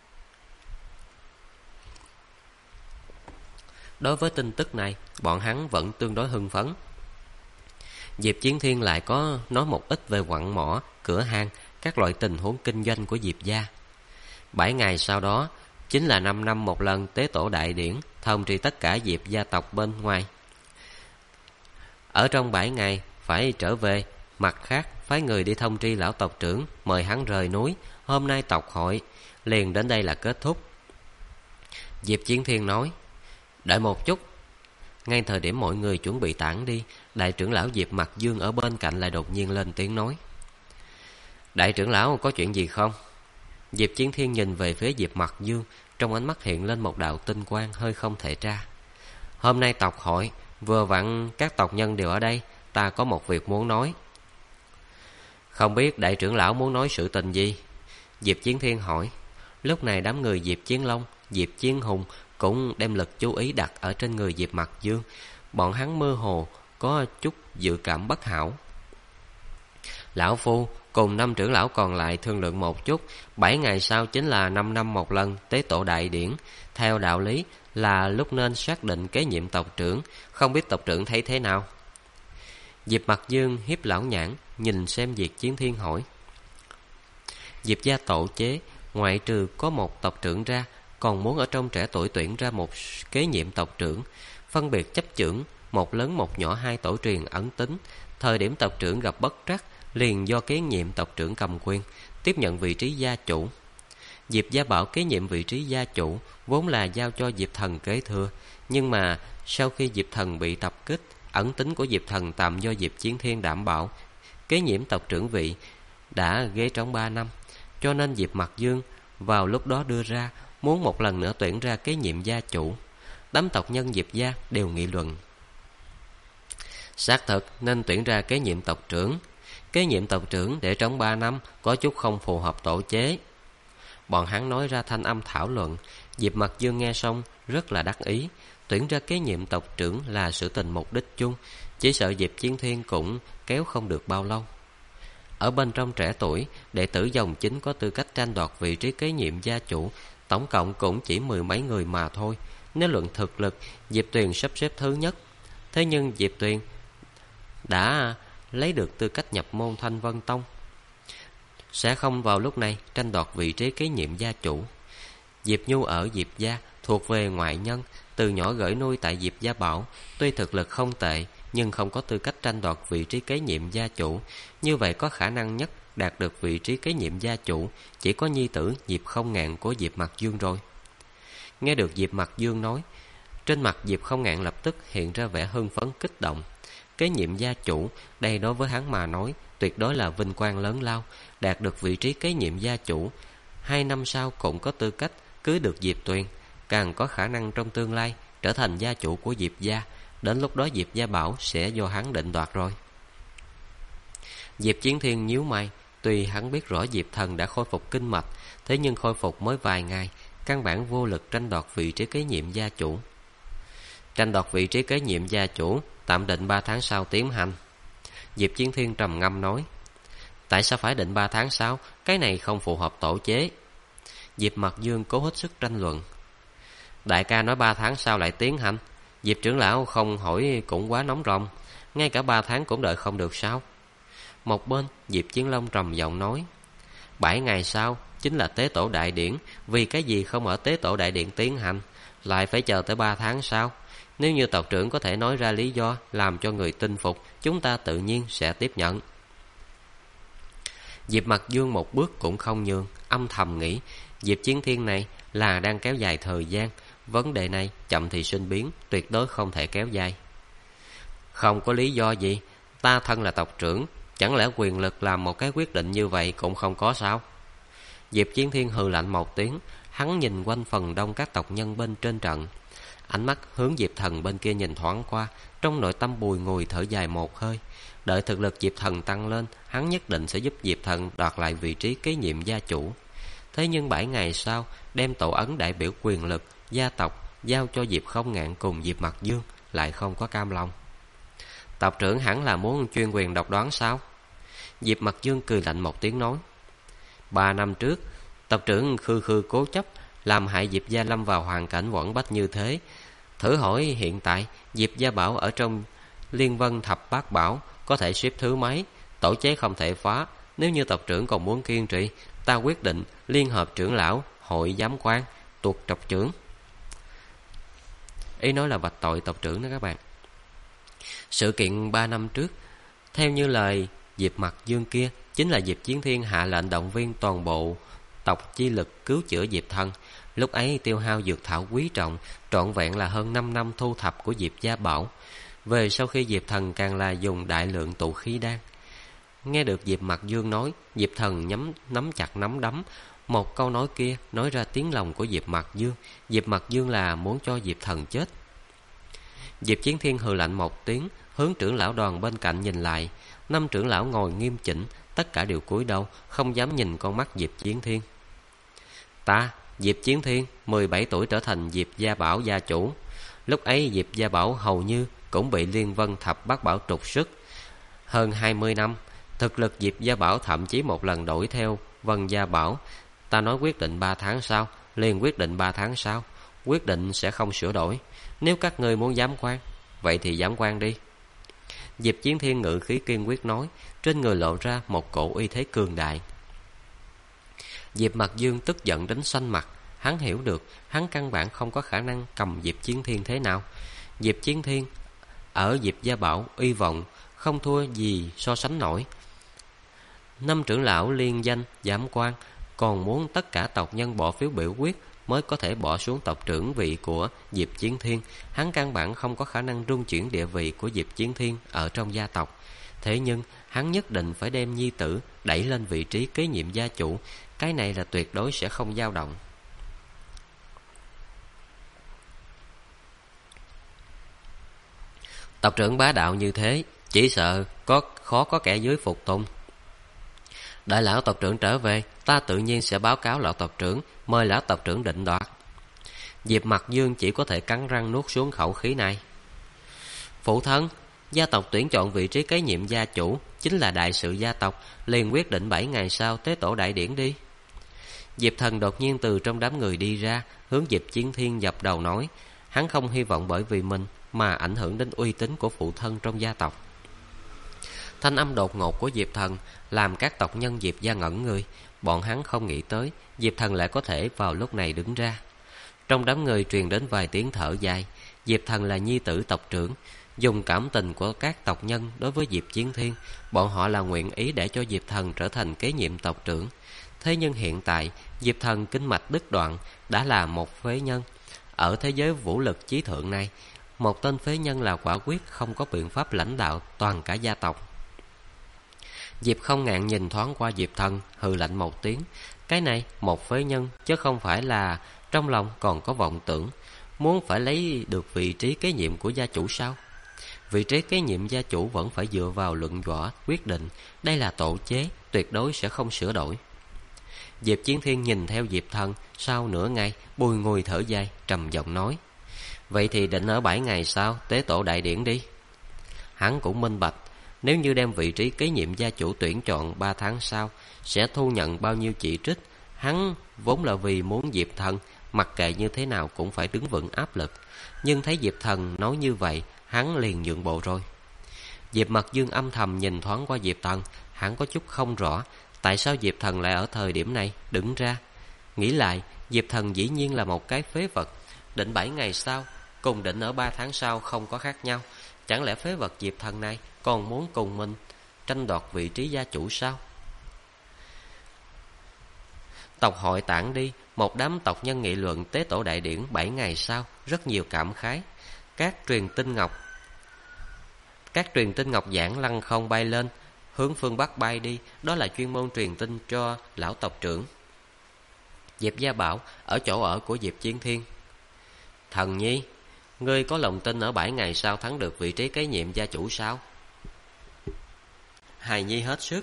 Đối với tin tức này, bọn hắn vẫn tương đối hưng phấn. Diệp Chiến Thiên lại có nói một ít về quặng mỏ, cửa hàng, các loại tình huống kinh doanh của Diệp gia. 7 ngày sau đó, chính là 5 năm một lần tế tổ đại điển, thông tri tất cả Diệp gia tộc bên ngoài. Ở trong 7 ngày, phải trở về, mặt khác, phái người đi thông tri lão tộc trưởng, mời hắn rời núi. Hôm nay tộc hội, liền đến đây là kết thúc. Diệp Chiến Thiên nói, đợi một chút. Ngay thời điểm mọi người chuẩn bị tản đi, đại trưởng lão Diệp Mặc Dương ở bên cạnh lại đột nhiên lên tiếng nói, đại trưởng lão có chuyện gì không? Diệp Chiến Thiên nhìn về phía Diệp Mặc Dương, trong ánh mắt hiện lên một đạo tinh quang hơi không thể tra. Hôm nay tộc hội, vừa vặn các tộc nhân đều ở đây, ta có một việc muốn nói. Không biết đại trưởng lão muốn nói sự tình gì? Diệp Chiến Thiên hỏi. Lúc này đám người Diệp Chiến Long, Diệp Chiến Hùng cũng đem lực chú ý đặt ở trên người Diệp Mặc Dương. Bọn hắn mơ hồ có chút dự cảm bất hảo. Lão phu cùng 5 trưởng lão còn lại thương lượng một chút. 7 ngày sau chính là 5 năm một lần tế tổ đại điển. Theo đạo lý là lúc nên xác định kế nhiệm tộc trưởng. Không biết tộc trưởng thấy thế nào? Diệp Mặc Dương hiếp lão nhãn, nhìn xem Diệp Chiến Thiên hỏi. Diệp gia tổ chế, ngoại trừ có một tộc trưởng ra, còn muốn ở trong trẻ tuổi tuyển ra một kế nhiệm tộc trưởng, phân biệt chấp chưởng, một lớn một nhỏ 2 tổ truyền ẩn tính. Thời điểm tộc trưởng gặp bất trắc, liền do kế nhiệm tộc trưởng cầm quyền, tiếp nhận vị trí gia chủ. Diệp gia bảo kế nhiệm vị trí gia chủ vốn là giao cho Diệp Thần kế thừa, nhưng mà sau khi Diệp Thần bị tập kích, ẩn tính của Diệp Thần tạm do Diệp Chiến Thiên đảm bảo. Kế nhiệm tộc trưởng vị đã ghế trống 3 năm, cho nên Diệp Mặc Dương vào lúc đó đưa ra muốn một lần nữa tuyển ra kế nhiệm gia chủ. Đám tộc nhân Diệp gia đều nghị luận, xác thực nên tuyển ra kế nhiệm tộc trưởng. Kế nhiệm tộc trưởng để trống 3 năm có chút không phù hợp tổ chế. Bọn hắn nói ra thanh âm thảo luận. Diệp Mặc Dương nghe xong rất là đắc ý. Tuyển ra kế nhiệm tộc trưởng là sự tình mục đích chung, chỉ sợ Diệp Chiến Thiên cũng kéo không được bao lâu. Ở bên trong trẻ tuổi, đệ tử dòng chính có tư cách tranh đoạt vị trí kế nhiệm gia chủ, tổng cộng cũng chỉ 10 mấy người mà thôi. Nếu luận thực lực, Diệp Tuyền sắp xếp thứ nhất. Thế nhưng Diệp Tuyền đã lấy được tư cách nhập môn Thanh Vân Tông, sẽ không vào lúc này tranh đoạt vị trí kế nhiệm gia chủ. Diệp Nhu ở Diệp gia thuộc về ngoại nhân, từ nhỏ gửi nuôi tại Diệp gia bảo, tuy thực lực không tệ nhưng không có tư cách tranh đoạt vị trí kế nhiệm gia chủ. Như vậy có khả năng nhất đạt được vị trí kế nhiệm gia chủ chỉ có nhi tử Diệp Không Ngạn của Diệp Mặc Dương rồi. Nghe được Diệp Mặc Dương nói, trên mặt Diệp Không Ngạn lập tức hiện ra vẻ hưng phấn kích động. Kế nhiệm gia chủ, đây đối với hắn mà nói tuyệt đối là vinh quang lớn lao. Đạt được vị trí kế nhiệm gia chủ, 2 năm sau cũng có tư cách cưới được Diệp Tuyền, càng có khả năng trong tương lai trở thành gia chủ của Diệp gia. Đến lúc đó Diệp gia bảo sẽ do hắn định đoạt rồi. Diệp Chiến Thiên nhíu mày. Tuy hắn biết rõ Diệp Thần đã khôi phục kinh mạch, thế nhưng khôi phục mới vài ngày, căn bản vô lực tranh đoạt vị trí kế nhiệm gia chủ. Tranh đoạt vị trí kế nhiệm gia chủ tạm định 3 tháng sau tiến hành. Diệp Chiến Thiên trầm ngâm nói. Tại sao phải định 3 tháng sau? Cái này không phù hợp tổ chế. Diệp Mặc Dương cố hết sức tranh luận. Đại ca nói 3 tháng sau lại tiến hành, Diệp trưởng lão không hỏi cũng quá nóng ròng. Ngay cả 3 tháng cũng đợi không được sao? Một bên Diệp Chiến Long trầm giọng nói. 7 ngày sau chính là tế tổ đại điển, vì cái gì không ở tế tổ đại điện tiến hành, lại phải chờ tới 3 tháng sau? Nếu như tộc trưởng có thể nói ra lý do làm cho người tin phục, chúng ta tự nhiên sẽ tiếp nhận. Diệp Mặc Dương một bước cũng không nhường, âm thầm nghĩ, Diệp Chiến Thiên này là đang kéo dài thời gian. Vấn đề này chậm thì sinh biến, tuyệt đối không thể kéo dài. Không có lý do gì. Ta thân là tộc trưởng, chẳng lẽ quyền lực làm một cái quyết định như vậy cũng không có sao? Diệp Chiến Thiên hừ lạnh một tiếng. Hắn nhìn quanh phần đông các tộc nhân bên trên trận, ánh mắt hướng Diệp Thần bên kia nhìn thoáng qua, trong nội tâm bùi ngùi thở dài một hơi. Đợi thực lực Diệp Thần tăng lên, hắn nhất định sẽ giúp Diệp Thần đoạt lại vị trí kế nhiệm gia chủ. Thế nhưng 7 ngày sau, đem tổ ấn đại biểu quyền lực gia tộc giao cho Diệp Không Ngạn cùng Diệp Mặc Dương, lại không có cam lòng. Tộc trưởng hẳn là muốn chuyên quyền độc đoán sao? Diệp Mặc Dương cười lạnh một tiếng nói. 3 năm trước, tộc trưởng khư khư cố chấp, làm hại Diệp gia lâm vào hoàn cảnh quẫn bách như thế. Thử hỏi hiện tại Diệp gia bảo ở trong Liên Vân Thập Bát Bảo có thể xếp thứ mấy, tổ chế không thể phá. Nếu như tộc trưởng còn muốn kiên trì, ta quyết định liên hợp trưởng lão, hội giám quan, tuột tộc trưởng. Ý nói là vạch tội tộc trưởng đó các bạn. Sự kiện 3 năm trước, theo như lời Diệp Mặc Dương kia, chính là Diệp Chiến Thiên hạ lệnh động viên toàn bộ tộc chi lực cứu chữa Diệp Thần. Lúc ấy tiêu hao dược thảo quý trọng, trọn vẹn là hơn 5 năm thu thập của Diệp gia bảo. Về sau khi Diệp Thần càng là dùng đại lượng tụ khí đan. Nghe được Diệp Mặc Dương nói, Diệp Thần nắm chặt nắm đấm. Một câu nói kia nói ra tiếng lòng của Diệp Mặc Dương. Diệp Mặc Dương là muốn cho Diệp Thần chết. Diệp Chiến Thiên hừ lạnh một tiếng, hướng trưởng lão đoàn bên cạnh nhìn lại. 5 trưởng lão ngồi nghiêm chỉnh, tất cả đều cúi đầu, không dám nhìn con mắt Diệp Chiến Thiên. Ta, Diệp Chiến Thiên, 17 tuổi trở thành Diệp gia bảo gia chủ. Lúc ấy Diệp gia bảo hầu như cũng bị Liên Vân Thập Bát Bảo trục xuất. Hơn 20 năm, thực lực Diệp gia bảo thậm chí một lần đổi theo Vân gia bảo. Ta nói quyết định 3 tháng sau, liền quyết định 3 tháng sau. Quyết định sẽ không sửa đổi. Nếu các ngươi muốn giám quan, vậy thì giám quan đi. Diệp Chiến Thiên ngự khí kiên quyết nói, trên người lộ ra một cổ uy thế cường đại. Diệp Mặc Dương tức giận đến xanh mặt. Hắn hiểu được hắn căn bản không có khả năng cầm Diệp Chiến Thiên thế nào. Diệp Chiến Thiên ở Diệp gia bảo uy vọng không thua gì so sánh nổi. 5 trưởng lão liên danh giám quan, còn muốn tất cả tộc nhân bỏ phiếu biểu quyết mới có thể bỏ xuống tộc trưởng vị của Diệp Chiến Thiên. Hắn căn bản không có khả năng rung chuyển địa vị của Diệp Chiến Thiên ở trong gia tộc. Thế nhưng hắn nhất định phải đem nhi tử đẩy lên vị trí kế nhiệm gia chủ. Cái này là tuyệt đối sẽ không dao động. Tộc trưởng bá đạo như thế, chỉ sợ khó có kẻ dưới phục tùng. Đợi lão tộc trưởng trở về, ta tự nhiên sẽ báo cáo lão tộc trưởng, mời lão tộc trưởng định đoạt. Diệp Mặc Dương chỉ có thể cắn răng nuốt xuống khẩu khí này. Phụ thân, gia tộc tuyển chọn vị trí kế nhiệm gia chủ chính là đại sự gia tộc, liền quyết định 7 ngày sau tế tổ đại điển đi. Diệp Thần đột nhiên từ trong đám người đi ra, hướng Diệp Chiến Thiên dập đầu nói. Hắn không hy vọng bởi vì mình mà ảnh hưởng đến uy tín của phụ thân trong gia tộc. Thanh âm đột ngột của Diệp Thần làm các tộc nhân Diệp gia ngẩn người. Bọn hắn không nghĩ tới Diệp Thần lại có thể vào lúc này đứng ra. Trong đám người truyền đến vài tiếng thở dài. Diệp Thần là nhi tử tộc trưởng, dùng cảm tình của các tộc nhân đối với Diệp Chiến Thiên, bọn họ là nguyện ý để cho Diệp Thần trở thành kế nhiệm tộc trưởng. Thế nhưng hiện tại Diệp Thần kinh mạch đứt đoạn, đã là một phế nhân. Ở thế giới vũ lực chí thượng này, một tên phế nhân là quả quyết không có biện pháp lãnh đạo toàn cả gia tộc. Diệp Không Ngạn nhìn thoáng qua Diệp Thần, hừ lạnh một tiếng. Cái này một phế nhân, chứ không phải là trong lòng còn có vọng tưởng muốn phải lấy được vị trí kế nhiệm của gia chủ sao? Vị trí kế nhiệm gia chủ vẫn phải dựa vào luận võ quyết định. Đây là tổ chế, tuyệt đối sẽ không sửa đổi. Diệp Chiến Thiên nhìn theo Diệp Thần, sau nửa ngày bùi ngùi thở dài, trầm giọng nói. Vậy thì định ở 7 ngày sau tế tổ đại điển đi. Hắn cũng minh bạch, nếu như đem vị trí kế nhiệm gia chủ tuyển chọn 3 tháng sau, sẽ thu nhận bao nhiêu chỉ trích. Hắn vốn là vì muốn Diệp Thần mặc kệ như thế nào cũng phải đứng vững áp lực. Nhưng thấy Diệp Thần nói như vậy, hắn liền nhượng bộ rồi. Diệp Mặc Dương âm thầm nhìn thoáng qua Diệp Thần, hắn có chút không rõ tại sao Diệp Thần lại ở thời điểm này đứng ra. Nghĩ lại, Diệp Thần dĩ nhiên là một cái phế vật. Định 7 ngày sau cùng định ở 3 tháng sau không có khác nhau. Chẳng lẽ phế vật Diệp Thần này còn muốn cùng mình tranh đoạt vị trí gia chủ sao? Tộc hội tản đi, một đám tộc nhân nghị luận tế tổ đại điển 7 ngày sau, rất nhiều cảm khái. Các truyền tin ngọc Các truyền tin ngọc giản lăng không bay lên, hướng phương Bắc bay đi. Đó là chuyên môn truyền tin cho lão tộc trưởng Diệp Gia Bảo ở chỗ ở của Diệp Chiến Thiên. Thần nhi, ngươi có lòng tin ở 7 ngày sau thắng được vị trí kế nhiệm gia chủ sao? Hài nhi hết sức.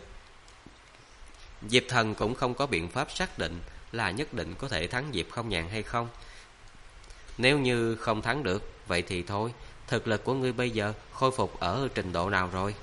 Diệp Thần cũng không có biện pháp xác định là nhất định có thể thắng Diệp Không Nhàn hay không. Nếu như không thắng được, vậy thì thôi. Thực lực của ngươi bây giờ khôi phục ở trình độ nào rồi?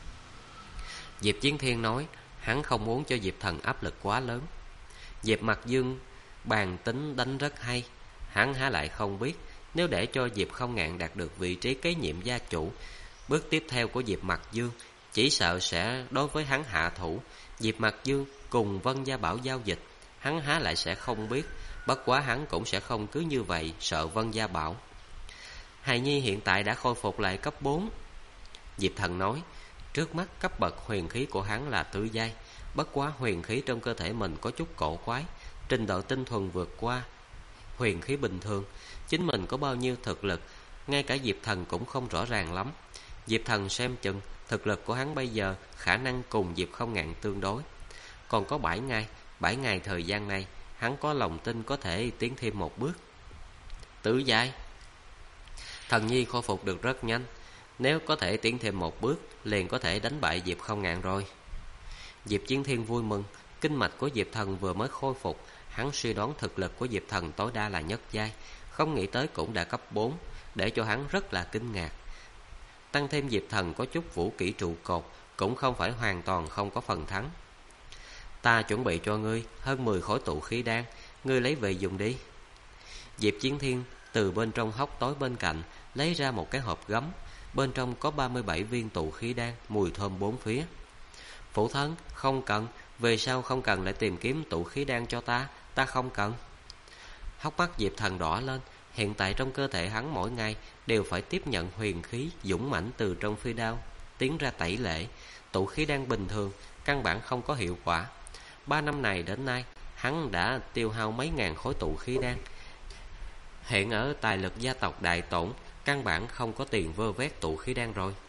Diệp Chiến Thiên nói, hắn không muốn cho Diệp Thần áp lực quá lớn. Diệp Mặc Dương bàn tính đánh rất hay. Hắn há lại không biết, nếu để cho Diệp Không Ngạn đạt được vị trí kế nhiệm gia chủ, bước tiếp theo của Diệp Mặc Dương chỉ sợ sẽ đối với hắn hạ thủ. Diệp Mặc Dương cùng Vân Gia Bảo giao dịch, hắn há lại sẽ không biết. Bất quá hắn cũng sẽ không cứ như vậy sợ Vân Gia Bảo. Hài nhi hiện tại đã khôi phục lại cấp 4. Diệp Thần nói, trước mắt cấp bậc huyền khí của hắn là tứ giai. Bất quá huyền khí trong cơ thể mình có chút cổ quái, trình độ tinh thuần vượt qua huyền khí bình thường. Chính mình có bao nhiêu thực lực, ngay cả Diệp Thần cũng không rõ ràng lắm. Diệp Thần xem chừng thực lực của hắn bây giờ khả năng cùng Diệp Không Ngạn tương đối. Còn có 7 ngày thời gian này, hắn có lòng tin có thể tiến thêm một bước. Tứ giai. Thần nhi khôi phục được rất nhanh, nếu có thể tiến thêm một bước liền có thể đánh bại Diệp Không Ngạn rồi. Diệp Chiến Thiên vui mừng, kinh mạch của Diệp Thần vừa mới khôi phục, hắn suy đoán thực lực của Diệp Thần tối đa là nhất giai, không nghĩ tới cũng đã cấp 4, để cho hắn rất là kinh ngạc. Tăng thêm Diệp Thần có chút vũ kỹ trụ cột, cũng không phải hoàn toàn không có phần thắng. Ta chuẩn bị cho ngươi hơn 10 khối tụ khí đan, ngươi lấy về dùng đi. Diệp Chiến Thiên từ bên trong hốc tối bên cạnh lấy ra một cái hộp gấm, bên trong có 37 viên tụ khí đan, mùi thơm bốn phía. Phụ thân, không cần, về sau không cần lại tìm kiếm tụ khí đan cho ta không cần. Hốc mắt Diệp Thần đỏ lên, hiện tại trong cơ thể hắn mỗi ngày đều phải tiếp nhận huyền khí dũng mãnh từ trong phi đao tiến ra tẩy lệ, tụ khí đan bình thường căn bản không có hiệu quả. 3 năm này đến nay, hắn đã tiêu hao mấy ngàn khối tụ khí đan. Hiện ở tài lực gia tộc đại tổn, căn bản không có tiền vơ vét tụ khí đan rồi.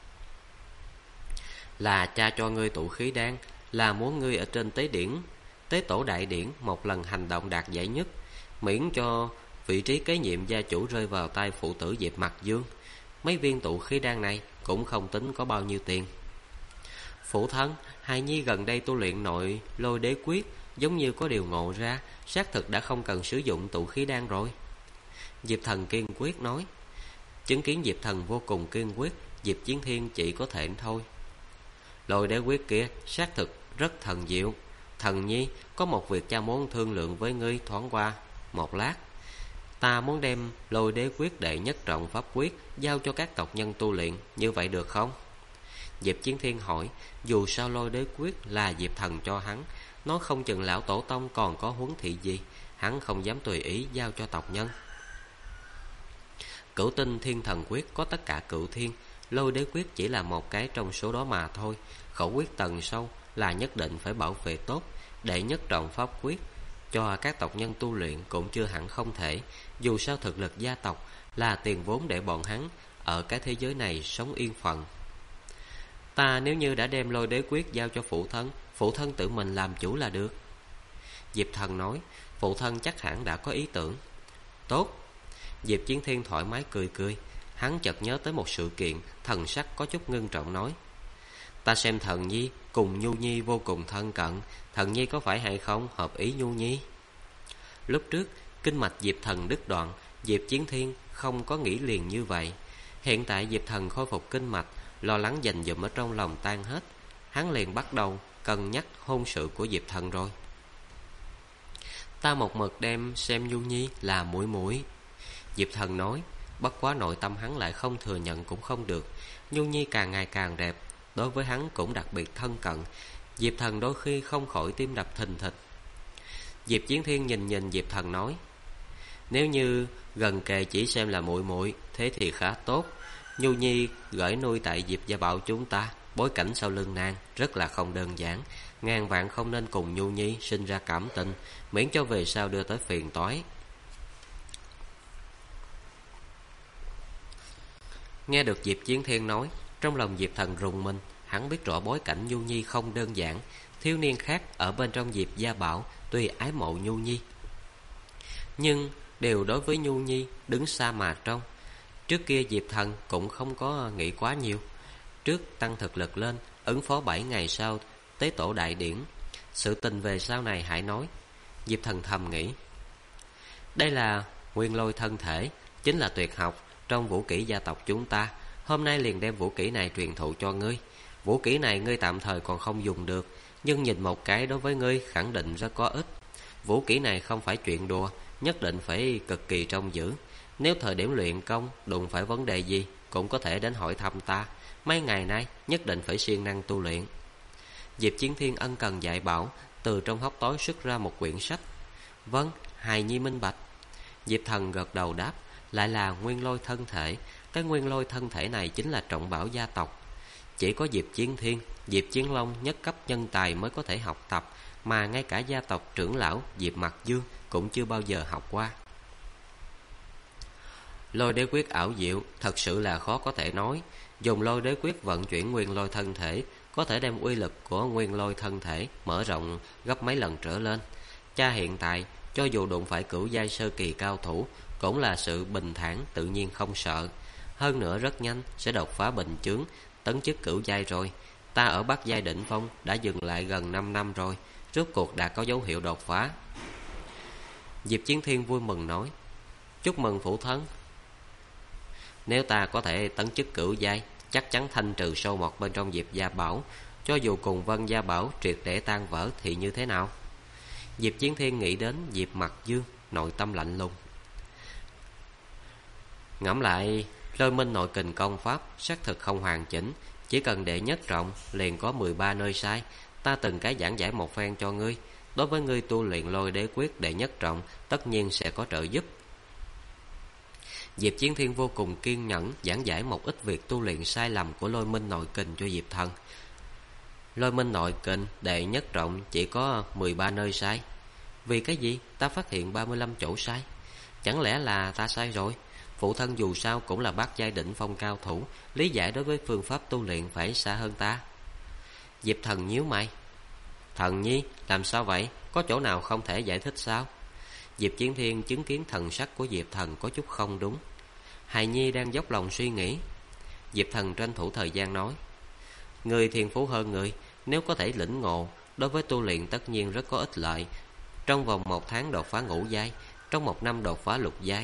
Là cha cho ngươi tụ khí đan, là muốn ngươi ở trên tế tổ đại điển một lần hành động đạt giải nhất, miễn cho vị trí kế nhiệm gia chủ rơi vào tay phụ tử Diệp Mặc Dương. Mấy viên tụ khí đan này cũng không tính có bao nhiêu tiền. Phụ thân, hài nhi gần đây tu luyện nội lôi đế quyết, giống như có điều ngộ ra, xác thực đã không cần sử dụng tụ khí đan rồi. Diệp Thần kiên quyết nói. Chứng kiến Diệp Thần vô cùng kiên quyết, Diệp Chiến Thiên chỉ có thể thôi. Lôi đế quyết kia xác thực rất thần diệu. Thần nhi, có một việc cha muốn thương lượng với ngươi thoáng qua một lát. Ta muốn đem lôi đế quyết đệ nhất trọng pháp quyết giao cho các tộc nhân tu luyện, như vậy được không? Diệp Chiến Thiên hỏi. Dù sao lôi đế quyết là Diệp Thần cho hắn, nói không chừng lão tổ tông còn có huấn thị gì, hắn không dám tùy ý giao cho tộc nhân. Cửu tinh thiên thần quyết có tất cả cửu thiên, lôi đế quyết chỉ là một cái trong số đó mà thôi. Khẩu quyết tầng sâu là nhất định phải bảo vệ tốt. Đệ nhất trọng pháp quyết cho các tộc nhân tu luyện cũng chưa hẳn không thể. Dù sao thực lực gia tộc là tiền vốn để bọn hắn ở cái thế giới này sống yên phận. Ta nếu như đã đem lôi đế quyết giao cho phụ thân tự mình làm chủ là được. Diệp Thần nói. Phụ thân chắc hẳn đã có ý tưởng. Tốt. Diệp Chiến Thiên thoải mái cười cười. Hắn chợt nhớ tới một sự kiện, thần sắc có chút ngưng trọng nói. Ta xem thần nhi cùng Nhu Nhi vô cùng thân cận, thần nhi có phải hay không hợp ý Nhu Nhi? Lúc trước kinh mạch Diệp Thần đứt đoạn, Diệp Chiến Thiên không có nghĩ liền như vậy. Hiện tại Diệp Thần khôi phục kinh mạch, lo lắng dành dụm ở trong lòng tan hết, hắn liền bắt đầu cân nhắc hôn sự của Diệp Thần rồi. Ta một mực đem xem Nhu Nhi là muội muội. Diệp Thần nói. Bất quá nội tâm hắn lại không thừa nhận cũng không được. Nhu Nhi càng ngày càng đẹp, đối với hắn cũng đặc biệt thân cận. Diệp Thần đôi khi không khỏi tim đập thình thịch. Diệp Chiến Thiên nhìn Diệp Thần nói. Nếu như gần kề chỉ xem là muội muội, thế thì khá tốt. Nhu Nhi gửi nuôi tại Diệp Gia Bảo chúng ta, bối cảnh sau lưng nàng rất là không đơn giản. Ngàn vạn không nên cùng Nhu Nhi sinh ra cảm tình, miễn cho về sau đưa tới phiền toái. Nghe được Diệp Chiến Thiên nói, Trong lòng Diệp Thần rùng mình, hắn biết rõ bối cảnh Nhu Nhi không đơn giản. Thiếu niên khác ở bên trong Diệp Gia Bảo tuy ái mộ Nhu Nhi, nhưng đều đối với Nhu Nhi đứng xa mà trông. Trước kia Diệp Thần cũng không có nghĩ quá nhiều. Trước tăng thực lực lên, ứng phó 7 ngày sau tế tổ đại điển. Sự tình về sau này hãy nói. Diệp Thần thầm nghĩ, đây là nguyên lôi thân thể, chính là tuyệt học trong vũ kỹ gia tộc chúng ta. Hôm nay liền đem vũ kỹ này truyền thụ cho ngươi. Vũ kỹ này ngươi tạm thời còn không dùng được, nhưng nhìn một cái đối với ngươi khẳng định rất có ích. Vũ kỹ này không phải chuyện đùa, nhất định phải cực kỳ trông giữ. Nếu thời điểm luyện công đụng phải vấn đề gì, cũng có thể đến hỏi thăm ta. Mấy ngày nay nhất định phải siêng năng tu luyện. Diệp Chiến Thiên ân cần dạy bảo, từ trong hốc tối xuất ra một quyển sách. Vâng, hài nhi minh bạch. Diệp Thần gật đầu đáp, lại là nguyên lôi thân thể. Cái nguyên lôi thân thể này chính là trọng bảo gia tộc. Chỉ có Diệp Chiến Thiên, Diệp Chiến Long nhất cấp nhân tài mới có thể học tập, mà ngay cả gia tộc trưởng lão Diệp Mặc Dương cũng chưa bao giờ học qua. Lôi đế quyết ảo diệu, thật sự là khó có thể nói. Dùng lôi đế quyết vận chuyển nguyên lôi thân thể, có thể đem uy lực của nguyên lôi thân thể mở rộng gấp mấy lần trở lên. Cha hiện tại, cho dù đụng phải cửu giai sơ kỳ cao thủ, cũng là sự bình thản tự nhiên không sợ. Hơn nữa rất nhanh sẽ đột phá bình chướng, tấn chức cửu giai rồi. Ta ở Bắc giai đỉnh phong đã dừng lại gần 5 năm rồi, rốt cuộc đã có dấu hiệu đột phá. Diệp Chiến Thiên vui mừng nói, chúc mừng phụ thân. Nếu ta có thể tấn chức cửu giai, chắc chắn thanh trừ sâu mọt bên trong Diệp Gia Bảo. Cho dù cùng Vân Gia Bảo triệt để tan vỡ thì như thế nào? Diệp Chiến Thiên nghĩ đến Diệp Mặc Dương, nội tâm lạnh lùng. Ngẫm lại, Lôi Minh nội kình công pháp xác thực không hoàn chỉnh, chỉ cần đệ nhất trọng liền có 13 nơi sai. Ta từng cái giảng giải một phen cho ngươi. Đối với ngươi tu luyện lôi đế quyết đệ nhất trọng tất nhiên sẽ có trợ giúp. Diệp Chiến Thiên vô cùng kiên nhẫn giảng giải một ít việc tu luyện sai lầm của Lôi Minh nội kình cho Diệp Thần. Lôi Minh nội kình đệ nhất trọng chỉ có 13 nơi sai. Vì cái gì ta phát hiện 35 chỗ sai? Chẳng lẽ là ta sai rồi? Phụ thân dù sao cũng là bát giai đỉnh phong cao thủ, lý giải đối với phương pháp tu luyện phải xa hơn ta. Diệp Thần nhíu mày. Thần nhi, làm sao vậy? Có chỗ nào không thể giải thích sao? Diệp Chiến Thiên chứng kiến thần sắc của Diệp Thần có chút không đúng. Hài nhi đang dốc lòng suy nghĩ. Diệp Thần tranh thủ thời gian nói, người thiên phú hơn người, nếu có thể lĩnh ngộ, đối với tu luyện tất nhiên rất có ích lợi. Trong vòng 1 tháng đột phá ngũ giai, trong 1 năm đột phá lục giai.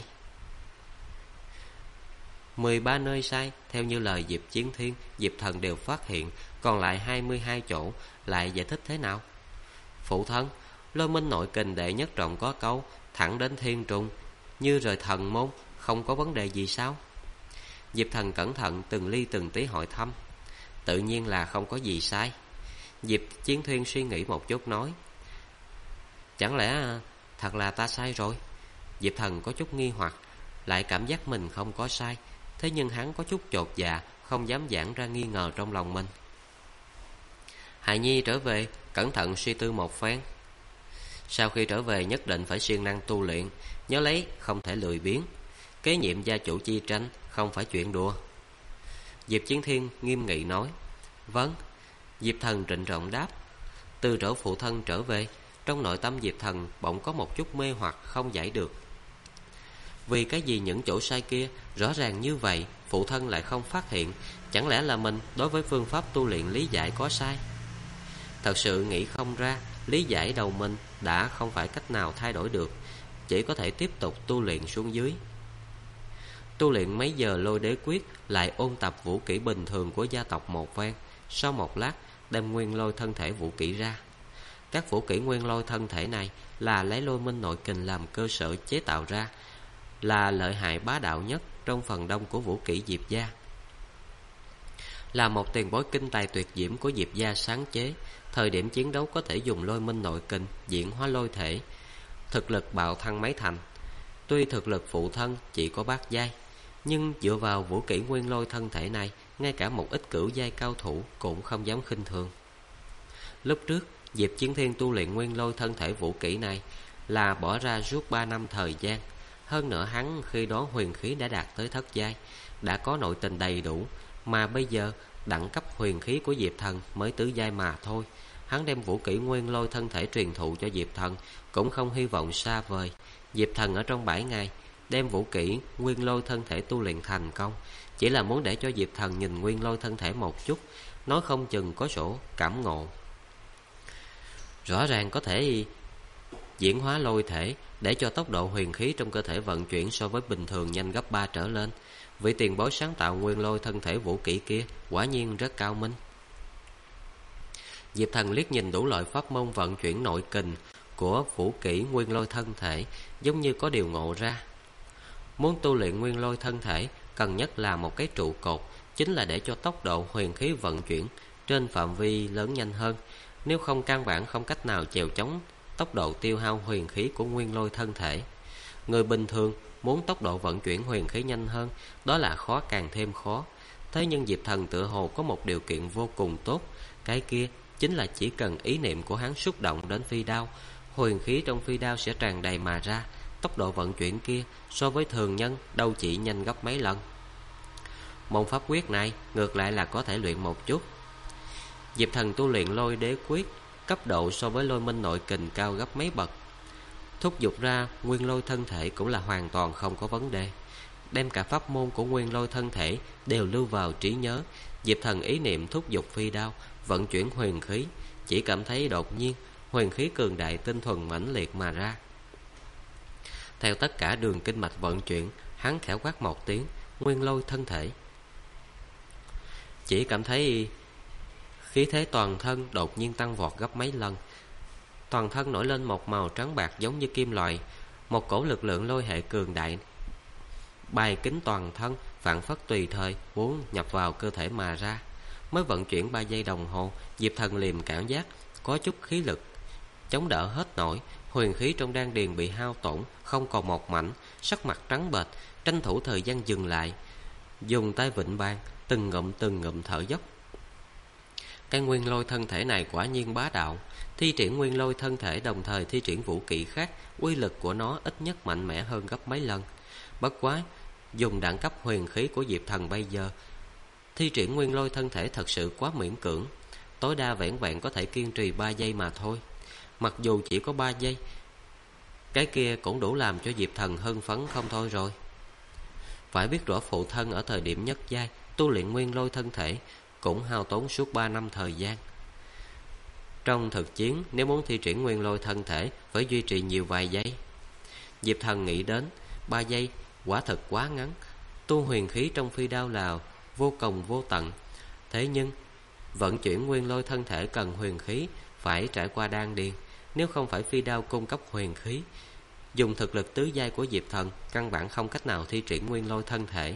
13 nơi sai, theo như lời Diệp Chiến Thiên, Diệp Thần đều phát hiện, còn lại 22 chỗ, lại giải thích thế nào? Phụ thân, Lôi Minh nội kình đệ nhất trọng có câu, thẳng đến thiên trùng, như rời thần môn, không có vấn đề gì sao? Diệp Thần cẩn thận từng ly từng tí hỏi thăm. Tự nhiên là không có gì sai. Diệp Chiến Thiên suy nghĩ một chút nói, chẳng lẽ thật là ta sai rồi? Diệp Thần có chút nghi hoặc, lại cảm giác mình không có sai. Thế nhưng hắn có chút chột dạ, không dám giãn ra nghi ngờ trong lòng mình. Hài nhi trở về, cẩn thận suy tư một phen. Sau khi trở về nhất định phải siêng năng tu luyện, nhớ lấy không thể lười biếng. Kế nhiệm gia chủ chi tranh không phải chuyện đùa. Diệp Chiến Thiên nghiêm nghị nói. Vâng. Diệp Thần trịnh trọng đáp. Từ chỗ phụ thân trở về, trong nội tâm Diệp Thần bỗng có một chút mê hoặc không giải được. Vì cái gì những chỗ sai kia rõ ràng như vậy, phụ thân lại không phát hiện? Chẳng lẽ là mình đối với phương pháp tu luyện lý giải có sai? Thật sự nghĩ không ra, lý giải đầu mình đã không phải cách nào thay đổi được, chỉ có thể tiếp tục tu luyện xuống dưới. Tu luyện mấy giờ lôi đế quyết, lại ôn tập vũ kỹ bình thường của gia tộc một phen. Sau một lát, đem nguyên lôi thân thể vũ kỹ ra. Các vũ kỹ nguyên lôi thân thể này là lấy Lôi Minh nội kình làm cơ sở chế tạo ra, là lợi hại bá đạo nhất trong phần đông của vũ kỹ Diệp gia, là một tiền bối kinh tài tuyệt diễm của Diệp gia sáng chế. Thời điểm chiến đấu có thể dùng Lôi Minh nội kình diễn hóa lôi thể, thực lực bạo thăng mấy thành. Tuy thực lực phụ thân chỉ có bát giai, nhưng dựa vào vũ kỹ nguyên lôi thân thể này, ngay cả một ít cửu giai cao thủ cũng không dám khinh thường. Lúc trước Diệp Chiến Thiên tu luyện nguyên lôi thân thể vũ kỹ này là bỏ ra suốt 3 năm thời gian. Hơn nữa hắn khi đó huyền khí đã đạt tới thất giai, đã có nội tình đầy đủ, Mà bây giờ đẳng cấp huyền khí của Diệp Thần mới tứ giai mà thôi. Hắn đem vũ kỹ nguyên lôi thân thể truyền thụ cho Diệp Thần cũng không hy vọng xa vời. Diệp Thần ở trong 7 ngày đem vũ kỹ nguyên lôi thân thể tu luyện thành công, chỉ là muốn để cho Diệp Thần nhìn nguyên lôi thân thể một chút, nói không chừng có chỗ cảm ngộ. Rõ ràng có thể diễn hóa lôi thể, để cho tốc độ huyền khí trong cơ thể vận chuyển so với bình thường nhanh gấp 3 trở lên. Vị tiền bối sáng tạo nguyên lôi thân thể vũ kỹ kia quả nhiên rất cao minh. Diệp Thần liếc nhìn đủ loại pháp môn vận chuyển nội kình của vũ kỹ nguyên lôi thân thể, giống như có điều ngộ ra. Muốn tu luyện nguyên lôi thân thể, cần nhất là một cái trụ cột, chính là để cho tốc độ huyền khí vận chuyển trên phạm vi lớn nhanh hơn. Nếu không, căn bản không cách nào chèo chống tốc độ tiêu hao huyền khí của nguyên lôi thân thể. Người bình thường muốn tốc độ vận chuyển huyền khí nhanh hơn, đó là khó càng thêm khó. Thế nhưng Diệp Thần tựa hồ có một điều kiện vô cùng tốt, cái kia chính là chỉ cần ý niệm của hắn xúc động đến phi đao, huyền khí trong phi đao sẽ tràn đầy mà ra. Tốc độ vận chuyển kia so với thường nhân đâu chỉ nhanh gấp mấy lần. Môn pháp quyết này ngược lại là có thể luyện một chút. Diệp Thần tu luyện lôi đế quyết, cấp độ so với lôi minh nội kình cao gấp mấy bậc. Thúc giục ra nguyên lôi thân thể cũng là hoàn toàn không có vấn đề. Đem cả pháp môn của nguyên lôi thân thể đều lưu vào trí nhớ. Diệp Thần ý niệm thúc giục phi đao, vận chuyển huyền khí, chỉ cảm thấy đột nhiên huyền khí cường đại tinh thuần mãnh liệt mà ra. Theo tất cả đường kinh mạch vận chuyển, hắn khẽ quát một tiếng, nguyên lôi thân thể. Chỉ cảm thấy khí thế toàn thân đột nhiên tăng vọt gấp mấy lần. Toàn thân nổi lên một màu trắng bạc giống như kim loại. Một cổ lực lượng lôi hệ cường đại bài kính toàn thân, phảng phất tùy thời muốn nhập vào cơ thể mà ra. Mới vận chuyển 3 giây đồng hồ, Diệp Thần liền cảm giác có chút khí lực chống đỡ hết nổi. Huyền khí trong đan điền bị hao tổn không còn một mảnh, sắc mặt trắng bệch, tranh thủ thời gian dừng lại, dùng tay vịn bàn, từng ngụm thở dốc. Cái nguyên lôi thân thể này quả nhiên bá đạo. Thi triển nguyên lôi thân thể đồng thời thi triển vũ kỹ khác, uy lực của nó ít nhất mạnh mẽ hơn gấp mấy lần. Bất quá, dùng đẳng cấp huyền khí của Diệp Thần bây giờ, thi triển nguyên lôi thân thể thật sự quá miễn cưỡng. Tối đa vẻn vẹn có thể kiên trì 3 giây mà thôi. Mặc dù chỉ có 3 giây, cái kia cũng đủ làm cho Diệp Thần hưng phấn không thôi rồi. Phải biết rõ phụ thân ở thời điểm nhất giai tu luyện nguyên lôi thân thể cũng hao tốn suốt 3 năm thời gian. Trong thực chiến, nếu muốn thi triển nguyên lôi thân thể phải duy trì nhiều vài giây. Diệp Thần nghĩ đến 3 giây quả thật quá ngắn. Tu huyền khí trong phi đao là vô cùng vô tận. Thế nhưng vận chuyển nguyên lôi thân thể cần huyền khí phải trải qua đan điền. Nếu không phải phi đao cung cấp huyền khí, dùng thực lực tứ giai của Diệp Thần căn bản không cách nào thi triển nguyên lôi thân thể.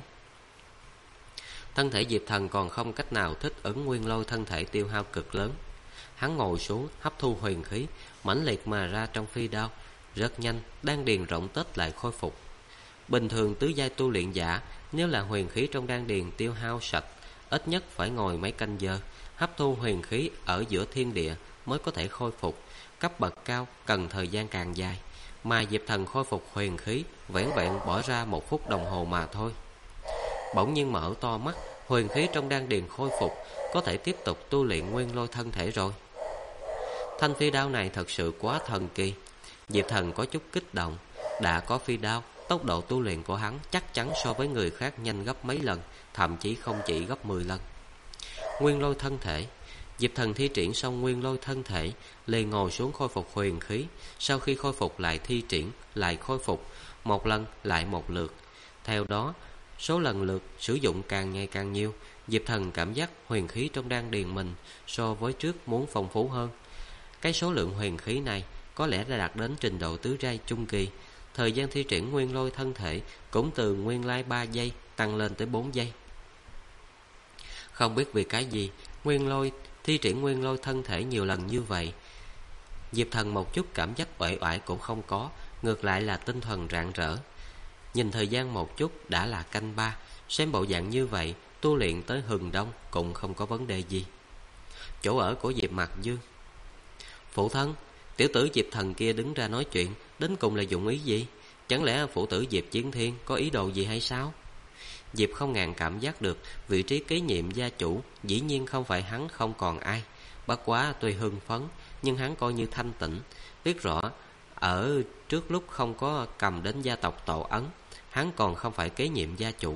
Thân thể Diệp Thần còn không cách nào thích ứng nguyên lôi thân thể tiêu hao cực lớn. Hắn ngồi xuống hấp thu huyền khí mãnh liệt mà ra trong phi đao. Rất nhanh, đan điền rộng tết lại khôi phục. Bình thường tứ giai tu luyện giả, nếu là huyền khí trong đan điền tiêu hao sạch, ít nhất phải ngồi mấy canh giờ. Hấp thu huyền khí ở giữa thiên địa mới có thể khôi phục. Cấp bậc cao cần thời gian càng dài, mà Diệp Thần khôi phục huyền khí vẻn vẹn bỏ ra 1 phút đồng hồ mà thôi. Bỗng nhiên mở to mắt, huyền khí trong đan điền khôi phục, có thể tiếp tục tu luyện nguyên lôi thân thể rồi. Thanh phi đao này thật sự quá thần kỳ. Diệp Thần có chút kích động. Đã có phi đao, tốc độ tu luyện của hắn chắc chắn so với người khác nhanh gấp mấy lần, thậm chí không chỉ gấp 10 lần. Nguyên lôi thân thể. Diệp Thần thi triển xong nguyên lôi thân thể, liền ngồi xuống khôi phục huyền khí. Sau khi khôi phục lại thi triển, lại khôi phục, một lần lại một lượt. Theo đó, số lần lượt sử dụng càng ngày càng nhiều. Diệp Thần cảm giác huyền khí trong đan điền mình so với trước muốn phong phú hơn. Cái số lượng huyền khí này có lẽ đã đạt đến trình độ tứ giai trung kỳ. Thời gian thi triển nguyên lôi thân thể cũng từ nguyên lai 3 giây tăng lên tới 4 giây. Không biết vì cái gì, thi triển nguyên lôi thân thể nhiều lần như vậy, Diệp Thần một chút cảm giác uể oải cũng không có, ngược lại là tinh thần rạng rỡ. Nhìn thời gian một chút đã là canh 3, xem bộ dạng như vậy, tu luyện tới hừng đông cũng không có vấn đề gì. Chỗ ở của Diệp Mặc Dương. Phụ thân, tiểu tử Diệp Thần kia đứng ra nói chuyện, đến cùng là dụng ý gì? Chẳng lẽ phụ tử Diệp Chiến Thiên có ý đồ gì hay sao? Diệp Không Ngàn cảm giác được vị trí kế nhiệm gia chủ dĩ nhiên không phải hắn không còn ai. Bất quá tuy hưng phấn, nhưng hắn coi như thanh tịnh, biết rõ ở trước lúc không có cầm đến gia tộc tổ ấn, hắn còn không phải kế nhiệm gia chủ.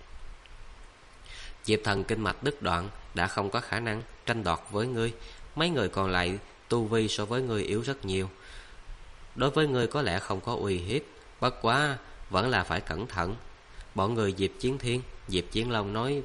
Diệp Thần kinh mạch đứt đoạn, đã không có khả năng tranh đoạt với ngươi. Mấy người còn lại tu vi so với ngươi yếu rất nhiều, đối với ngươi có lẽ không có uy hiếp, bất quá vẫn là phải cẩn thận. Bọn người Diệp Chiến Thiên, Diệp Chiến Long nói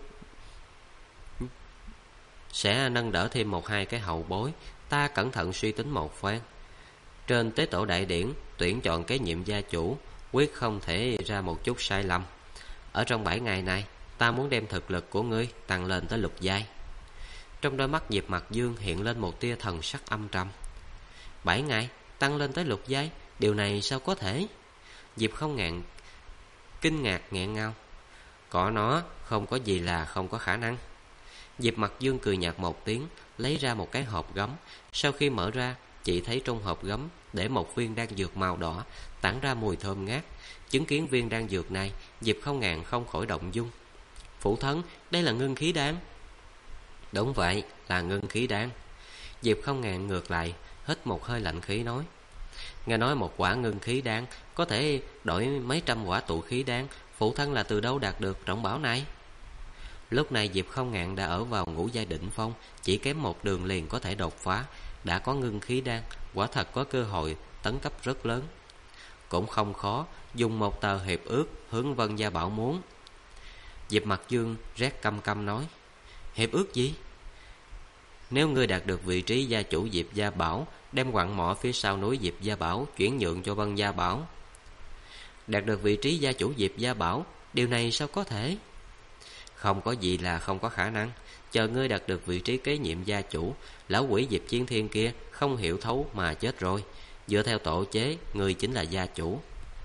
sẽ nâng đỡ thêm một hai cái hậu bối, ta cẩn thận suy tính một phen. Trên tế tổ đại điển tuyển chọn kế nhiệm gia chủ, quyết không thể ra một chút sai lầm. Ở trong 7 ngày này, ta muốn đem thực lực của ngươi tăng lên tới lục giai. Trong đôi mắt Diệp Mặc Dương hiện lên một tia thần sắc âm trầm. 7 ngày tăng lên tới lục giai, điều này sao có thể? Diệp Không Ngàn kinh ngạc nghẹn ngào. Có nó, không có gì là không có khả năng. Diệp Mặc Dương cười nhạt một tiếng, lấy ra một cái hộp gấm. Sau khi mở ra, chỉ thấy trong hộp gấm để một viên đan dược màu đỏ, tản ra mùi thơm ngát. Chứng kiến viên đan dược này, Diệp Không Ngàn không khỏi động dung. Phụ thân, đây là ngưng khí đan. Đúng vậy, là ngưng khí đan. Diệp Không Ngàn ngược lại hít một hơi lạnh khí nói, nghe nói một quả ngưng khí đan có thể đổi mấy trăm quả tụ khí đan, phụ thân là từ đâu đạt được trọng bảo này? Lúc này Diệp Không Ngạn đã ở vào ngũ giai đỉnh phong, chỉ kém một đường liền có thể đột phá. Đã có ngưng khí đan, quả thật có cơ hội tấn cấp rất lớn. Cũng không khó, dùng một tờ hiệp ước hướng Vân Gia Bảo muốn. Diệp Mặc Dương rét căm căm nói, hiệp ước gì? Nếu ngươi đạt được vị trí gia chủ Diệp Gia Bảo, đem quặng mỏ phía sau núi Diệp Gia Bảo chuyển nhượng cho Vân Gia Bảo. Đạt được vị trí gia chủ Diệp Gia Bảo, điều này sao có thể? Không có gì là không có khả năng. Chờ ngươi đạt được vị trí kế nhiệm gia chủ, lão quỷ Diệp Chiến Thiên kia không hiểu thấu mà chết rồi. Dựa theo tổ chế, ngươi chính là gia chủ.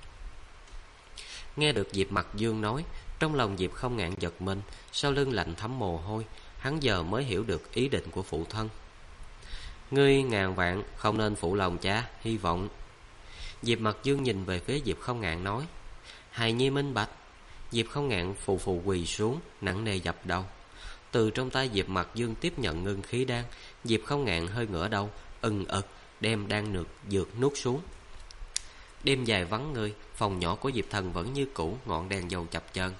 Nghe được Diệp Mặc Dương nói, trong lòng Diệp Không Ngạn giật mình, sau lưng lạnh thấm mồ hôi. Hắn giờ mới hiểu được ý định của phụ thân. Ngươi ngàn vạn không nên phụ lòng cha, hy vọng. Diệp Mặc Dương nhìn về phía Diệp Không Ngạn nói, hài nhi minh bạch. Diệp Không Ngạn phù phù quỳ xuống, nặng nề dập đầu. Từ trong tay Diệp Mặc Dương tiếp nhận ngưng khí đan, Diệp Không Ngạn hơi ngửa đầu, ừng ực đem đan dược nuốt xuống. Đêm dài vắng người, phòng nhỏ của Diệp Thần vẫn như cũ, ngọn đèn dầu chập chờn.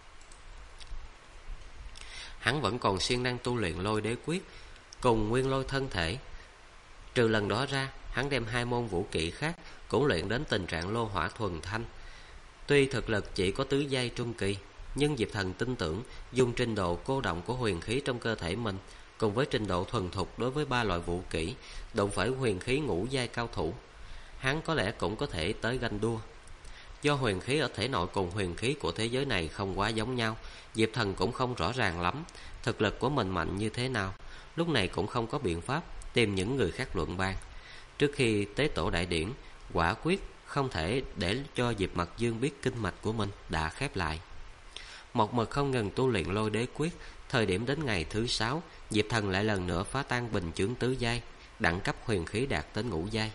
Hắn vẫn còn siêng năng tu luyện Lôi Đế Quyết cùng Nguyên Lôi thân thể. Trừ lần đó ra, hắn đem 2 môn vũ kỹ khác cũng luyện đến tình trạng lô hỏa thuần thanh. Tuy thực lực chỉ có tứ giai trung kỳ, nhưng Diệp Thần tin tưởng dùng trình độ cô động của huyền khí trong cơ thể mình cùng với trình độ thuần thục đối với 3 loại vũ kỹ, đụng phải huyền khí ngũ giai cao thủ, hắn có lẽ cũng có thể tới ganh đua. Do huyền khí ở thể nội cùng huyền khí của thế giới này không quá giống nhau, Diệp Thần cũng không rõ ràng lắm thực lực của mình mạnh như thế nào, lúc này cũng không có biện pháp tìm những người khác luận bàn. Trước khi tế tổ đại điển, quả quyết không thể để cho Diệp Mặc Dương biết kinh mạch của mình đã khép lại. Một mực không ngừng tu luyện Lôi Đế Quyết, thời điểm đến ngày thứ 6, Diệp Thần lại lần nữa phá tan bình chướng tứ giai, đẳng cấp huyền khí đạt đến ngũ giai.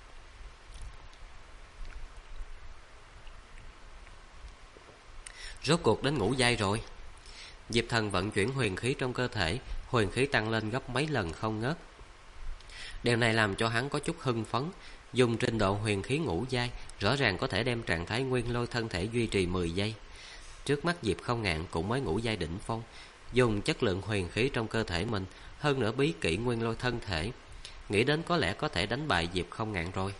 Rốt cuộc đến ngũ giai rồi. Diệp Thần vận chuyển huyền khí trong cơ thể, huyền khí tăng lên gấp mấy lần không ngớt. Điều này làm cho hắn có chút hưng phấn. Dùng trình độ huyền khí ngũ giai, rõ ràng có thể đem trạng thái nguyên lôi thân thể duy trì 10 giây. Trước mắt Diệp Không Ngạn cũng mới ngũ giai đỉnh phong, dùng chất lượng huyền khí trong cơ thể mình, hơn nữa bí kỹ nguyên lôi thân thể, nghĩ đến có lẽ có thể đánh bại Diệp Không Ngạn rồi.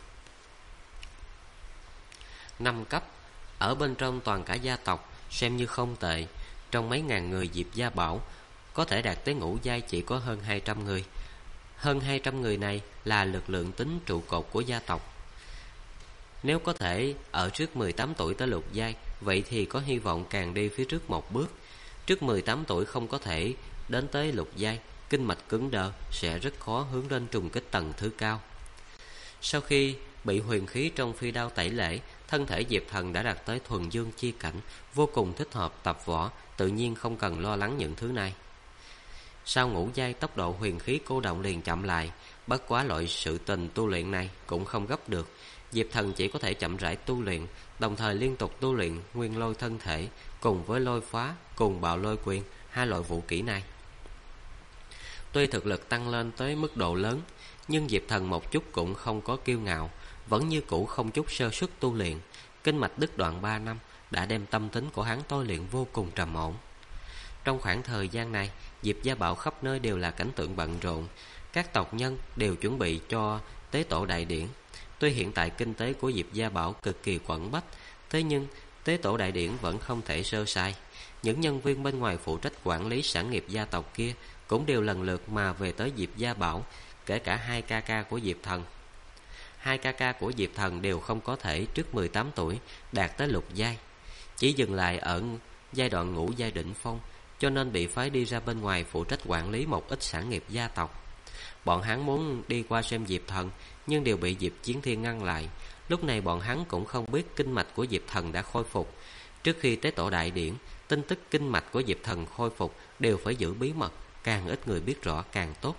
5 cấp, ở bên trong toàn cả gia tộc xem như không tệ. Trong mấy ngàn người Diệp Gia Bảo, có thể đạt tới ngũ giai chỉ có hơn 200 người. Hơn 200 người này là lực lượng tính trụ cột của gia tộc. Nếu có thể ở trước 18 tuổi tới lục giai, vậy thì có hy vọng càng đi phía trước một bước. Trước 18 tuổi không có thể đến tới lục giai, kinh mạch cứng đờ, sẽ rất khó hướng lên trùng kích tầng thứ cao. Sau khi bị huyền khí trong phi đao tẩy lễ, thân thể Diệp Thần đã đạt tới thuần dương chi cảnh, vô cùng thích hợp tập võ, tự nhiên không cần lo lắng những thứ này. Sau ngũ giai, tốc độ huyền khí cô động liền chậm lại, bất quá loại sự tình tu luyện này cũng không gấp được. Diệp Thần chỉ có thể chậm rãi tu luyện, đồng thời liên tục tu luyện nguyên lôi thân thể cùng với lôi phá cùng bạo lôi quyền, hai loại vũ kỹ này. Tuy thực lực tăng lên tới mức độ lớn, nhưng Diệp Thần một chút cũng không có kiêu ngạo, vẫn như cũ không chút sơ suất tu luyện. Kinh mạch đứt đoạn 3 năm đã đem tâm tính của hắn tôi luyện vô cùng trầm ổn. Trong khoảng thời gian này, Diệp Gia Bảo khắp nơi đều là cảnh tượng bận rộn. Các tộc nhân đều chuẩn bị cho tế tổ đại điển. Tuy hiện tại kinh tế của Diệp Gia Bảo cực kỳ quẩn bách, thế nhưng tế tổ đại điển vẫn không thể sơ sai. Những nhân viên bên ngoài phụ trách quản lý sản nghiệp gia tộc kia cũng đều lần lượt mà về tới Diệp Gia Bảo, kể cả hai ca ca của Diệp Thần. Hai ca ca của Diệp Thần đều không có thể trước 18 tuổi đạt tới lục giai, chỉ dừng lại ở giai đoạn ngũ giai đỉnh phong, cho nên bị phái đi ra bên ngoài phụ trách quản lý một ít sản nghiệp gia tộc. Bọn hắn muốn đi qua xem Diệp Thần, nhưng đều bị Diệp Chiến Thiên ngăn lại. Lúc này bọn hắn cũng không biết kinh mạch của Diệp Thần đã khôi phục. Trước khi tế tổ đại điển, tin tức kinh mạch của Diệp Thần khôi phục đều phải giữ bí mật, càng ít người biết rõ càng tốt.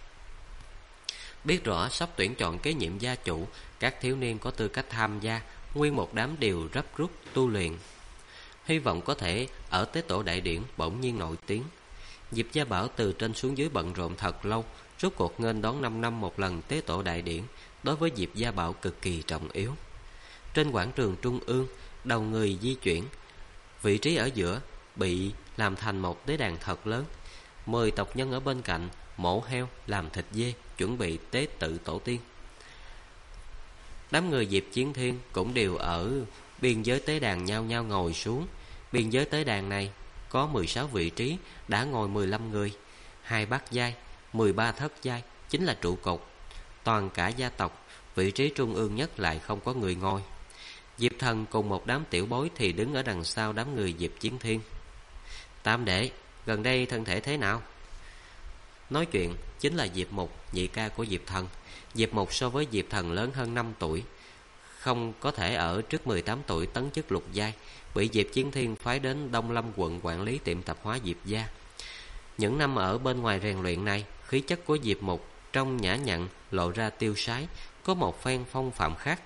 Biết rõ sắp tuyển chọn kế nhiệm gia chủ, các thiếu niên có tư cách tham gia, nguyên một đám đều gấp rút tu luyện, hy vọng có thể ở tế tổ đại điển bỗng nhiên nổi tiếng. Diệp Gia Bảo từ trên xuống dưới bận rộn thật lâu, rốt cuộc nghênh đón 5 năm một lần tế tổ đại điển, đối với Diệp Gia Bảo cực kỳ trọng yếu. Trên quảng trường trung ương, đầu người di chuyển, vị trí ở giữa bị làm thành một tế đàn thật lớn. 10 tộc nhân ở bên cạnh mổ heo làm thịt dê, chuẩn bị tế tự tổ tiên. Đám người Diệp Chiến Thiên cũng đều ở biên giới tế đàn nhao nhao ngồi xuống. Biên giới tế đàn này có 16 vị trí, đã ngồi 15 người, 2 bát giai, 13 thất giai, chính là trụ cột. Toàn cả gia tộc, vị trí trung ương nhất lại không có người ngồi. Diệp Thần cùng một đám tiểu bối thì đứng ở đằng sau đám người Diệp Chiến Thiên. Tam đệ, gần đây thân thể thế nào? Nói chuyện chính là Diệp Mục, nhị ca của Diệp Thần. Diệp Mục so với Diệp Thần lớn hơn 5 tuổi, không có thể ở trước 18 tuổi tấn chức lục giai, bị Diệp Chiến Thiên phái đến Đông Lâm quận quản lý tiệm tạp hóa Diệp gia. Những năm ở bên ngoài rèn luyện này, khí chất của Diệp Mục trong nhã nhặn, lộ ra tiêu sái, có một phen phong phạm khác.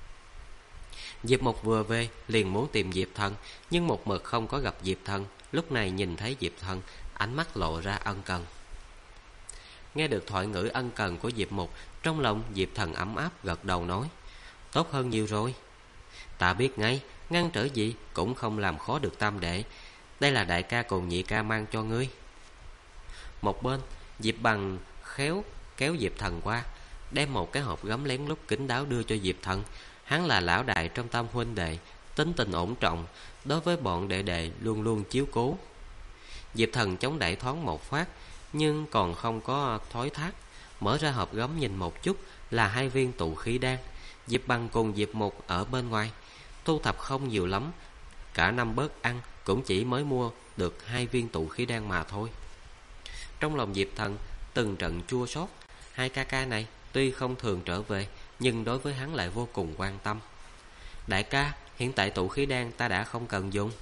Diệp Mục vừa về liền muốn tìm Diệp Thần, nhưng một mực không có gặp Diệp Thần. Lúc này nhìn thấy Diệp Thần, ánh mắt lộ ra ân cần. Nghe được thoại ngữ ân cần của Diệp Mục, trong lòng Diệp Thần ấm áp gật đầu nói: tốt hơn nhiều rồi. Ta biết ngay, ngăn trở gì cũng không làm khó được tam đệ. Đây là đại ca cùng nhị ca mang cho ngươi. Một bên, Diệp Bằng khéo kéo Diệp Thần qua, đem một cái hộp gấm lén lút kín đáo đưa cho Diệp Thần. Hắn là lão đại trong tam huynh đệ, tính tình ổn trọng, đối với bọn đệ đệ luôn luôn chiếu cố. Diệp Thần chống đẩy thoáng một phát, nhưng còn không có thối thác, mở ra hộp gấm nhìn một chút, là 2 viên tụ khí đan. Diệp Bằng cùng Diệp Mục ở bên ngoài thu thập không nhiều lắm, cả năm bớt ăn cũng chỉ mới mua được 2 viên tụ khí đan mà thôi. Trong lòng Diệp Thần từng trận chua xót. Hai ca ca này tuy không thường trở về, nhưng đối với hắn lại vô cùng quan tâm. Đại ca, hiện tại tụ khí đan ta đã không cần dùng.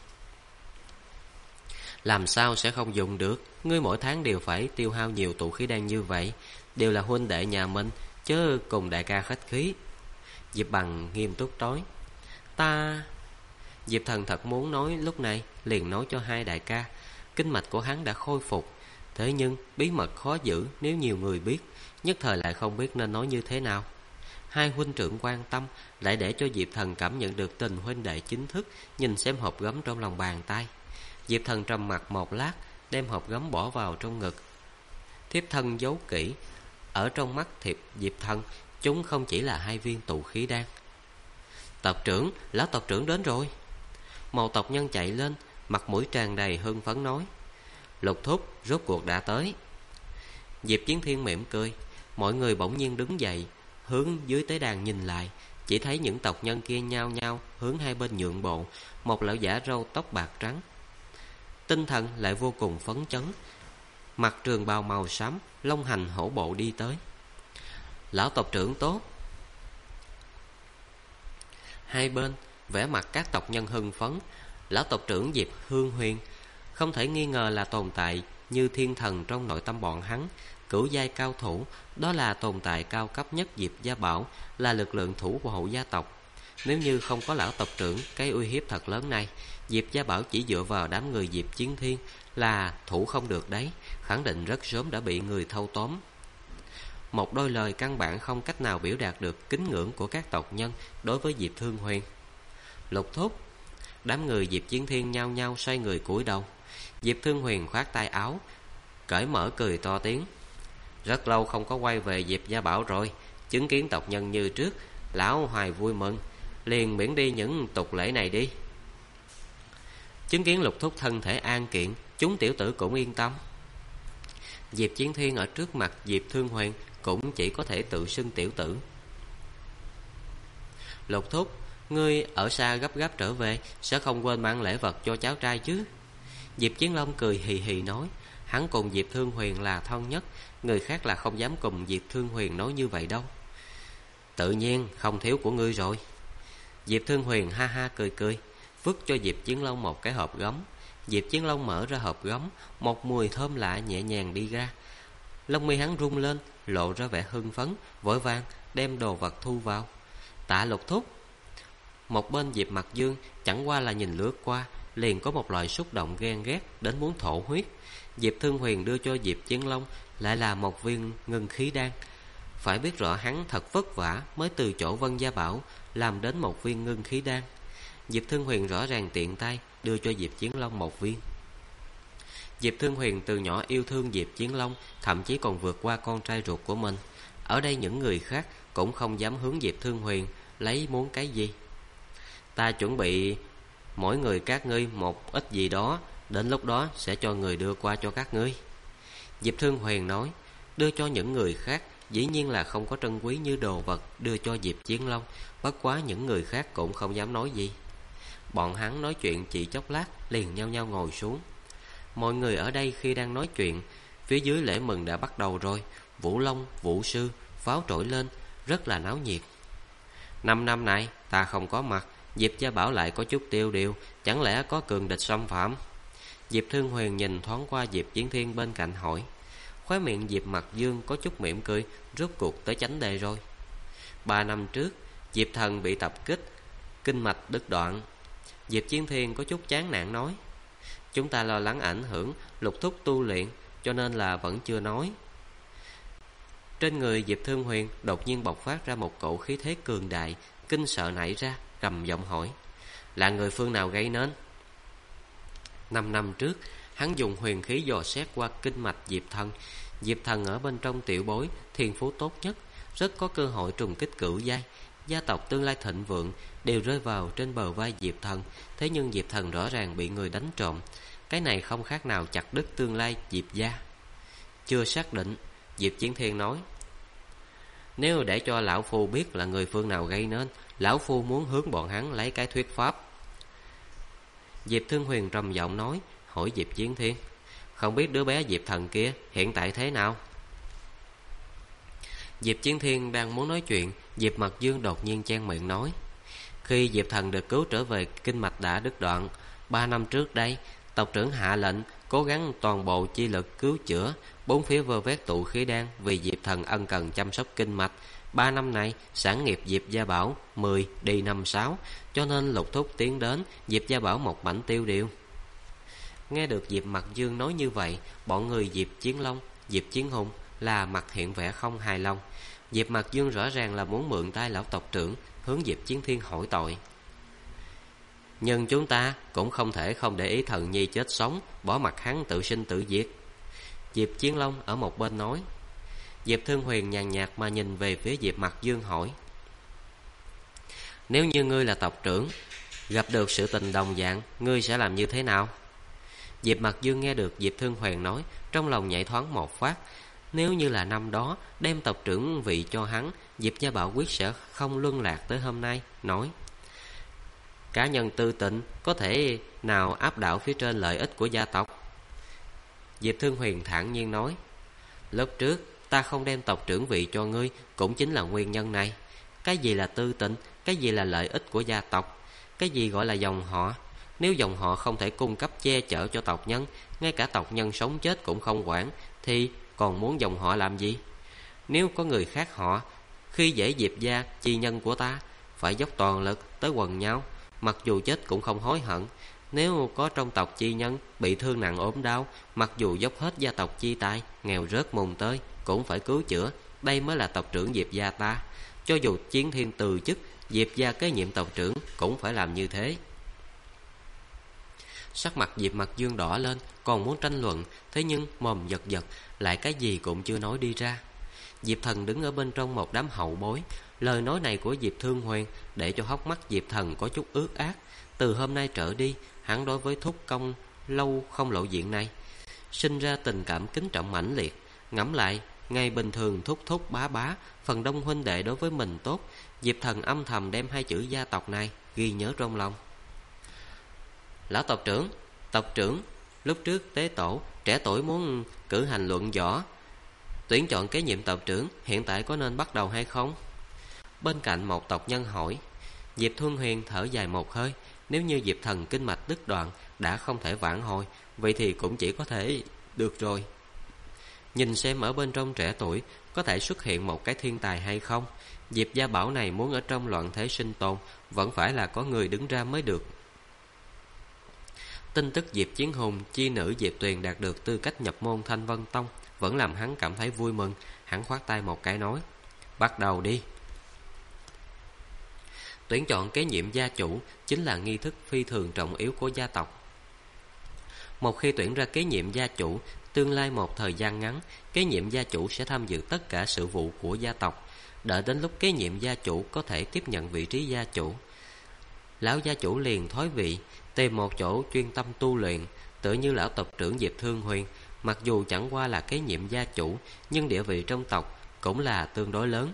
Làm sao sẽ không dùng được? Ngươi mỗi tháng đều phải tiêu hao nhiều tụ khí đan như vậy, đều là huynh đệ nhà mình, chớ cùng đại ca khách khí. Diệp Bằng nghiêm túc nói. Ta... Diệp Thần thật muốn nói lúc này, liền nói cho hai đại ca. Kinh mạch của hắn đã khôi phục, thế nhưng bí mật khó giữ, nếu nhiều người biết, nhất thời lại không biết nên nói như thế nào. Hai huynh trưởng quan tâm, lại để cho Diệp Thần cảm nhận được tình huynh đệ chính thức, nhìn xem hộp gấm trong lòng bàn tay. Diệp Thần trầm mặt một lát, đem hộp gấm bỏ vào trong ngực. Thiếp thân giấu kỹ, ở trong mắt Diệp Thần, chúng không chỉ là 2 viên tụ khí đan. Tộc trưởng, lão tộc trưởng đến rồi. Một tộc nhân chạy lên, mặt mũi tràn đầy hưng phấn nói: Lục thúc rốt cuộc đã tới. Diệp Chiến Thiên mỉm cười. Mọi người bỗng nhiên đứng dậy, hướng dưới tế đàn nhìn lại, chỉ thấy những tộc nhân kia nhao nhao hướng hai bên nhượng bộ. Một lão giả râu tóc bạc trắng, tinh thần lại vô cùng phấn chấn, mặc trường bào màu xám, long hành hổ bộ đi tới. Lão tộc trưởng tốt. Hai bên vẻ mặt các tộc nhân hưng phấn. Lão tộc trưởng Diệp Hương Huyền không thể nghi ngờ là tồn tại như thiên thần trong nội tâm bọn hắn. Cửu giai cao thủ, đó là tồn tại cao cấp nhất Diệp Gia Bảo, là lực lượng thủ hộ gia tộc. Nếu như không có lão tộc trưởng cái uy hiếp thật lớn này, Diệp Gia Bảo chỉ dựa vào đám người Diệp Chiến Thiên là thủ không được đấy, khẳng định rất sớm đã bị người thâu tóm. Một đôi lời căn bản không cách nào biểu đạt được kính ngưỡng của các tộc nhân đối với Diệp Thương Huyền. Lục thúc. Đám người Diệp Chiến Thiên nhao nhao xoay người cúi đầu. Diệp Thương Huyền khoát tay áo, cởi mở cười to tiếng. Rất lâu không có quay về Diệp Gia Bảo rồi, chứng kiến tộc nhân như trước, lão hoài vui mừng, liền miễn đi những tục lễ này đi. Chứng kiến Lục thúc thân thể an kiện, chúng tiểu tử cũng yên tâm. Diệp Chiến Thiên ở trước mặt Diệp Thương Huyền cũng chỉ có thể tự xưng tiểu tử. Lục thúc, ngươi ở xa gấp gáp trở về, sẽ không quên mang lễ vật cho cháu trai chứ? Diệp Chiến Long cười hì hì nói. Hắn cùng Diệp Thương Huyền là thân nhất, người khác là không dám cùng Diệp Thương Huyền nói như vậy đâu. Tự nhiên không thiếu của ngươi rồi. Diệp Thương Huyền ha ha cười cười, vứt cho Diệp Chiến Long một cái hộp gấm. Diệp Chiến Long mở ra hộp gấm, một mùi thơm lạ nhẹ nhàng đi ra. Lông mi hắn rung lên, lộ ra vẻ hưng phấn, vội vàng đem đồ vật thu vào. Tạ Lục thúc. Một bên Diệp Mặc Dương chẳng qua là nhìn lướt qua, liền có một loại xúc động ghen ghét đến muốn thổ huyết. Diệp Thương Huyền đưa cho Diệp Chiến Long lại là một viên ngân khí đan. Phải biết rõ hắn thật vất vả mới từ chỗ Vân Gia Bảo làm đến một viên ngân khí đan. Diệp Thương Huyền rõ ràng tiện tay đưa cho Diệp Chiến Long một viên. Diệp Thương Huyền từ nhỏ yêu thương Diệp Chiến Long, thậm chí còn vượt qua con trai ruột của mình. Ở đây những người khác cũng không dám hướng Diệp Thương Huyền lấy muốn cái gì. Ta chuẩn bị mỗi người các ngươi một ít gì đó, đến lúc đó sẽ cho người đưa qua cho các ngươi. Diệp Thương Huyền nói. Đưa cho những người khác dĩ nhiên là không có trân quý như đồ vật đưa cho Diệp Chiến Long, bất quá những người khác cũng không dám nói gì. Bọn hắn nói chuyện chỉ chốc lát liền nhao nhao ngồi xuống. Mọi người ở đây khi đang nói chuyện, phía dưới lễ mừng đã bắt đầu rồi. Vũ Long, Vũ Sư, pháo trỗi lên, rất là náo nhiệt. 5 năm này ta không có mặt, Diệp Gia Bảo lại có chút tiêu điều, chẳng lẽ có cường địch xâm phạm? Diệp Thương Huyền nhìn thoáng qua Diệp Chiến Thiên bên cạnh hỏi. Khóe miệng Diệp Mặc Dương có chút mỉm cười, rốt cuộc tới chánh đề rồi. 3 năm trước, Diệp Thần bị tập kích, kinh mạch đứt đoạn. Diệp Chiến Thiên có chút chán nản nói. Chúng ta lo lắng ảnh hưởng Lục thúc tu luyện, cho nên là vẫn chưa nói. Trên người Diệp Thương Huyền đột nhiên bộc phát ra một cổ khí thế cường đại, kinh sợ nảy ra, trầm giọng hỏi. Là người phương nào gây nên? 5 năm trước, hắn dùng huyền khí dò xét qua kinh mạch Diệp Thần. Diệp Thần ở bên trong tiểu bối, thiên phú tốt nhất, rất có cơ hội trùng kích cửu giai. Gia tộc tương lai thịnh vượng đều rơi vào trên bờ vai Diệp Thần. Thế nhưng Diệp Thần rõ ràng bị người đánh trộm. Cái này không khác nào chặt đứt tương lai Diệp gia. Chưa xác định, Diệp Chiến Thiên nói. Nếu để cho lão phu biết là người phương nào gây nên, lão phu muốn hướng bọn hắn lấy cái thuyết pháp. Diệp Thương Huyền trầm giọng nói, hỏi Diệp Chiến Thiên. Không biết đứa bé Diệp Thần kia hiện tại thế nào? Diệp Chiến Thiên đang muốn nói chuyện, Diệp Mặc Dương đột nhiên chen miệng nói. Khi Diệp Thần được cứu trở về, kinh mạch đã đứt đoạn. 3 năm trước đây, tộc trưởng hạ lệnh cố gắng toàn bộ chi lực cứu chữa, bốn phía vơ vét tụ khí đan, vì Diệp Thần ân cần chăm sóc kinh mạch. 3 năm này sản nghiệp Diệp Gia Bảo 10 đi 5 6, cho nên Lục thúc tiến đến, Diệp Gia Bảo một mảnh tiêu điều. Nghe được Diệp Mặc Dương nói như vậy, bọn người Diệp Chiến Long, Diệp Chiến Hùng là mặt hiện vẻ không hài lòng. Diệp Mặc Dương rõ ràng là muốn mượn tay lão tộc trưởng hướng Diệp Chiến Thiên hỏi tội. Nhưng chúng ta cũng không thể không để ý Thần nhi chết sống, bỏ mặc hắn tự sinh tự diệt. Diệp Chiến Long ở một bên nói. Diệp Thương Huyền nhàn nhạt mà nhìn về phía Diệp Mặc Dương hỏi. Nếu như ngươi là tộc trưởng, gặp được sự tình đồng dạng, ngươi sẽ làm như thế nào? Diệp Mặc Dương nghe được Diệp Thương Huyền nói, trong lòng nhảy thoáng một phát. Nếu như là năm đó đem tộc trưởng vị cho hắn, Diệp Gia Bảo quyết sẽ không luân lạc tới hôm nay. Nói, cá nhân tư tịnh có thể nào áp đảo phía trên lợi ích của gia tộc? Diệp Thương Huyền thản nhiên nói. Lúc trước ta không đem tộc trưởng vị cho ngươi cũng chính là nguyên nhân này. Cái gì là tư tịnh, cái gì là lợi ích của gia tộc, cái gì gọi là dòng họ? Nếu dòng họ không thể cung cấp che chở cho tộc nhân, ngay cả tộc nhân sống chết cũng không quản, thì còn muốn dòng họ làm gì? Nếu có người khác họ khi dễ Diệp gia chi nhân của ta, phải dốc toàn lực tới quần nhau, mặc dù chết cũng không hối hận. Nếu có trong tộc chi nhân bị thương nặng ốm đau, mặc dù dốc hết gia tộc chi tài, nghèo rớt mùng tơi, cũng phải cứu chữa. Đây mới là tộc trưởng Diệp gia ta. Cho dù Chiến Thiên từ chức, Diệp gia kế nhiệm tộc trưởng cũng phải làm như thế. Sắc mặt Diệp Mặc Dương đỏ lên, còn muốn tranh luận, thế nhưng mồm giật giật, lại cái gì cũng chưa nói đi ra. Diệp Thần đứng ở bên trong một đám hậu bối. Lời nói này của Diệp Thương Huyền để cho hốc mắt Diệp Thần có chút ướt át. Từ hôm nay trở đi, hắn đối với Thúc Công lâu không lộ diện này sinh ra tình cảm kính trọng mãnh liệt. Ngẫm lại, ngày bình thường thúc thúc bá bá, phần đông huynh đệ đối với mình tốt, Diệp Thần âm thầm đem hai chữ gia tộc này ghi nhớ trong lòng. Lão tộc trưởng, lúc trước tế tổ trẻ tuổi muốn cử hành luận võ, tuyển chọn kế nhiệm tộc trưởng, hiện tại có nên bắt đầu hay không? Bên cạnh một tộc nhân hỏi. Diệp Thuân Huyền thở dài một hơi. Nếu như Diệp Thần kinh mạch đứt đoạn đã không thể vãn hồi, vậy thì cũng chỉ có thể được rồi. Nhìn xem ở bên trong trẻ tuổi có thể xuất hiện một cái thiên tài hay không. Diệp gia bảo này muốn ở trong loạn thế sinh tồn, vẫn phải là có người đứng ra mới được. Tin tức Diệp Chiến Hùng chi nữ Diệp Tuyền đạt được tư cách nhập môn Thanh Vân Tông vẫn làm hắn cảm thấy vui mừng. Hắn khoát tay một cái nói: bắt đầu đi. Tuyển chọn kế nhiệm gia chủ chính là nghi thức phi thường trọng yếu của gia tộc. Một khi tuyển ra kế nhiệm gia chủ, tương lai một thời gian ngắn, kế nhiệm gia chủ sẽ tham dự tất cả sự vụ của gia tộc. Đợi đến lúc kế nhiệm gia chủ có thể tiếp nhận vị trí gia chủ, lão gia chủ liền thoái vị, tìm một chỗ chuyên tâm tu luyện. Tựa như lão tộc trưởng Diệp Thương Huyền, mặc dù chẳng qua là kế nhiệm gia chủ, nhưng địa vị trong tộc cũng là tương đối lớn.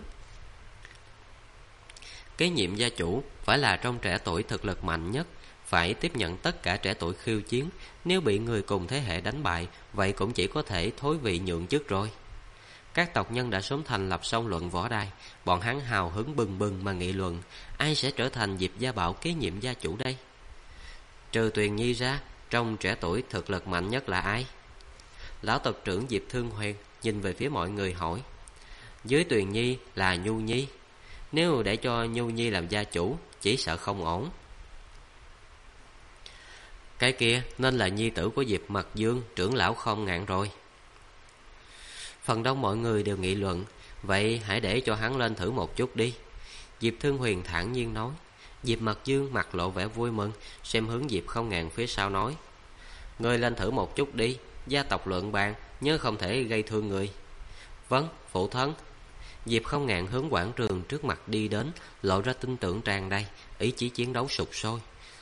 Kế nhiệm gia chủ phải là trong trẻ tuổi thực lực mạnh nhất, phải tiếp nhận tất cả trẻ tuổi khiêu chiến. Nếu bị người cùng thế hệ đánh bại, vậy cũng chỉ có thể thối vị nhượng chức rồi. Các tộc nhân đã sớm thành lập xong luận võ đài. Bọn hắn hào hứng bừng bừng mà nghị luận, ai sẽ trở thành Diệp gia bảo kế nhiệm gia chủ đây? Trừ Tuyền Nhi ra, trong trẻ tuổi thực lực mạnh nhất là ai? Lão tộc trưởng Diệp Thương Huyền nhìn về phía mọi người hỏi. Dưới Tuyền Nhi là Nhu Nhi. Nếu để cho Nhu Nhi làm gia chủ, chỉ sợ không ổn. Cái kia nên là nhi tử của Diệp Mặc Dương, trưởng lão Không Ngạn rồi. Phần đông mọi người đều nghị luận. Vậy hãy để cho hắn lên thử một chút đi. Diệp Thương Huyền thản nhiên nói. Diệp Mặc Dương mặt lộ vẻ vui mừng, xem hướng Diệp Không Ngạn phía sau nói: ngươi lên thử một chút đi, gia tộc luận bàn, nhớ không thể gây thương người. Vâng, phụ thân. Diệp Không Ngạn hướng quảng trường trước mặt đi đến, lộ ra tin tưởng tràn đầy, ý chí chiến đấu sục sôi.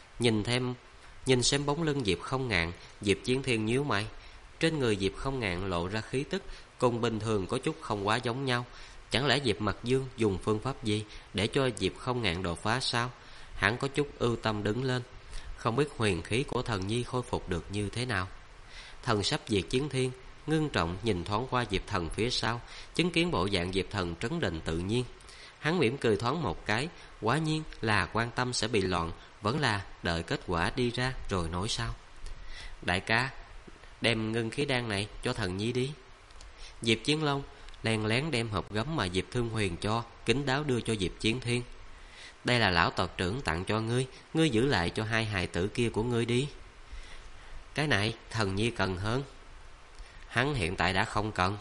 Nhìn xem bóng lưng Diệp Không Ngạn, Diệp Chiến Thiên nhíu mày. Trên người Diệp Không Ngạn lộ ra khí tức cùng bình thường có chút không quá giống nhau. Chẳng lẽ Diệp Mặc Dương dùng phương pháp gì để cho Diệp Không Ngạn đột phá sao? Hắn có chút ưu tâm đứng lên, không biết huyền khí của thần nhi khôi phục được như thế nào. Thần sắp Diệp Chiến Thiên ngưng trọng nhìn thoáng qua Diệp Thần phía sau, chứng kiến bộ dạng Diệp Thần trấn định tự nhiên. Hắn mỉm cười thoáng một cái, quả nhiên là quan tâm sẽ bị loạn, vẫn là đợi kết quả đi ra rồi nói sao. Đại ca, đem ngưng khí đan này cho thần nhi đi. Diệp Chiến Long len lén đem hộp gấm mà Diệp Thương Huyền cho, kín đáo đưa cho Diệp Chiến Thiên. Đây là lão tộc trưởng tặng cho ngươi, ngươi giữ lại cho hai hài tử kia của ngươi đi. Cái này thần nhi cần hơn. Hắn hiện tại đã không cần.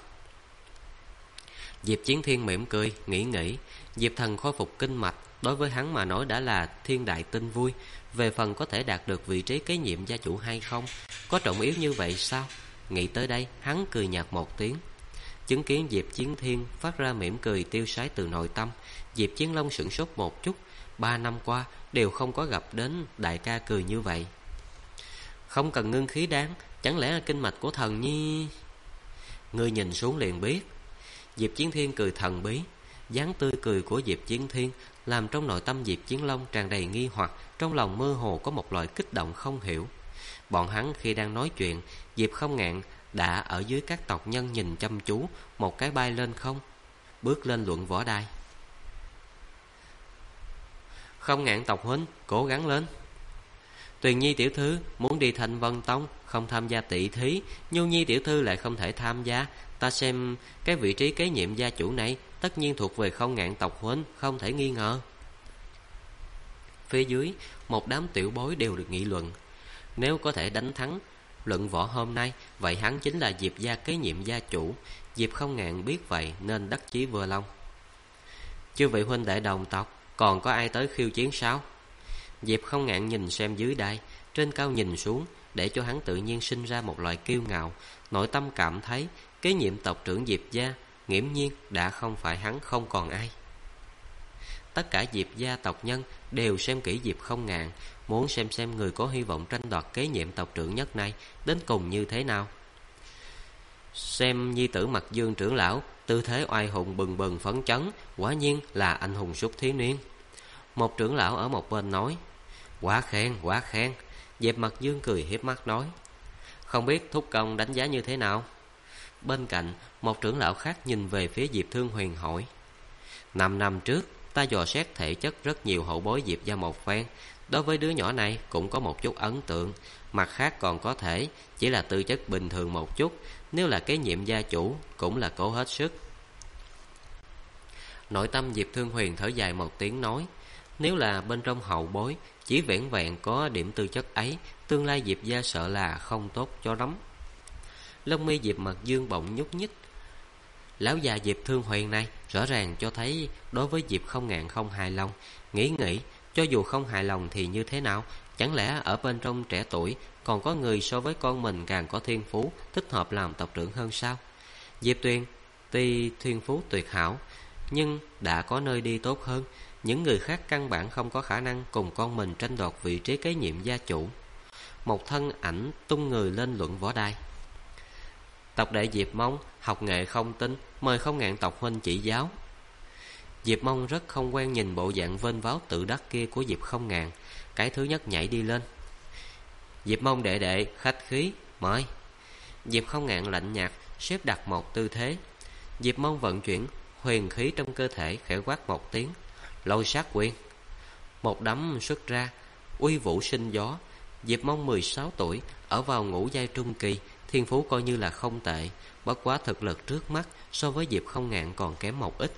Diệp Chiến Thiên mỉm cười, nghĩ. Diệp Thần khôi phục kinh mạch, đối với hắn mà nói đã là thiên đại tin vui. Về phần có thể đạt được vị trí kế nhiệm gia chủ hay không, có trọng yếu như vậy sao? Nghĩ tới đây, hắn cười nhạt một tiếng. Chứng kiến Diệp Chiến Thiên phát ra mỉm cười tiêu sái từ nội tâm, Diệp Chiến Long sửng sốt một chút. 3 năm qua đều không có gặp đến đại ca cười như vậy. Không cần ngưng khí đan, chẳng lẽ là kinh mạch của thần nhi? Ngươi nhìn xuống liền biết. Diệp Chiến Thiên cười thần bí. Dáng tươi cười của Diệp Chiến Thiên làm trong nội tâm Diệp Chiến Long tràn đầy nghi hoặc, trong lòng mơ hồ có một loại kích động không hiểu. Bọn hắn khi đang nói chuyện, Diệp Không Ngạn đã ở dưới các tộc nhân nhìn chăm chú, một cái bay lên không, bước lên luận võ đài. Không Ngạn tộc huynh, cố gắng lên. Tuyền Nhi tiểu thư muốn đi Thanh Vân Tông, không tham gia tỷ thí, Nhu Nhi tiểu thư lại không thể tham gia. Ta xem cái vị trí kế nhiệm gia chủ này tất nhiên thuộc về Không Ngạn tộc huynh, không thể nghi ngờ. Phía dưới, một đám tiểu bối đều được nghị luận. Nếu có thể đánh thắng luận võ hôm nay, vậy hắn chính là Diệp gia kế nhiệm gia chủ. Diệp Không Ngạn biết vậy nên đắc chí vừa lòng. Chư vị huynh đệ đồng tộc, còn có ai tới khiêu chiến sao? Diệp Không Ngạn nhìn xem dưới đài, trên cao nhìn xuống, để cho hắn tự nhiên sinh ra một loại kiêu ngạo. Nội tâm cảm thấy kế nhiệm tộc trưởng Diệp gia nghiễm nhiên đã không phải hắn, không còn ai. Tất cả Diệp gia tộc nhân đều xem kỹ Diệp Không Ngạn, muốn xem người có hy vọng tranh đoạt kế nhiệm tộc trưởng nhất này đến cùng như thế nào. Xem nhi tử Mặc Dương trưởng lão, tư thế oai hùng bừng bừng phấn chấn, quả nhiên là anh hùng xuất thiếu niên. Một trưởng lão ở một bên nói: Quá khen, quá khen. Diệp Mặc Dương cười hiếp mắt nói: Không biết thúc công đánh giá như thế nào? Bên cạnh, một trưởng lão khác nhìn về phía Diệp Thương Huyền hỏi: 5 năm trước, ta dò xét thể chất rất nhiều hậu bối Diệp gia một phen. Đối với đứa nhỏ này cũng có một chút ấn tượng. Mặt khác còn có thể chỉ là tư chất bình thường một chút. Nếu là kế nhiệm gia chủ cũng là cố hết sức. Nội tâm Diệp Thương Huyền thở dài một tiếng nói: Nếu là bên trong hậu bối chỉ vẻn vẹn có điểm tư chất ấy, tương lai Diệp gia sợ là không tốt cho lắm. Lông mi Diệp Mặc Dương bỗng nhúc nhích. Lão già Diệp Thương Huyền này rõ ràng cho thấy đối với Diệp Không Ngạn không hài lòng. Nghĩ cho dù không hài lòng thì như thế nào? Chẳng lẽ ở bên trong trẻ tuổi còn có người so với con mình càng có thiên phú, thích hợp làm tộc trưởng hơn sao? Diệp Tuyền tuy thiên phú tuyệt hảo, nhưng đã có nơi đi tốt hơn. Những người khác căn bản không có khả năng cùng con mình tranh đoạt vị trí kế nhiệm gia chủ. Một thân ảnh tung người lên luận võ đài. Tộc đệ Diệp Mông học nghệ không tinh, mời Không Ngạn tộc huynh chỉ giáo. Diệp Mông rất không quen nhìn bộ dạng vênh váo tự đắc kia của Diệp Không Ngạn, cái thứ nhất nhảy đi lên: Diệp Mông đệ đệ khách khí, mời. Diệp Không Ngạn lạnh nhạt xếp đặt một tư thế. Diệp Mông vận chuyển huyền khí trong cơ thể, khẽ quát một tiếng: Lôi sát quyền. Một đấm xuất ra, uy vũ sinh gió. Diệp Mông 16 tuổi, ở vào ngũ giai trung kỳ, thiên phú coi như là không tệ, bất quá thực lực trước mắt so với Diệp Không Ngạn còn kém một ít.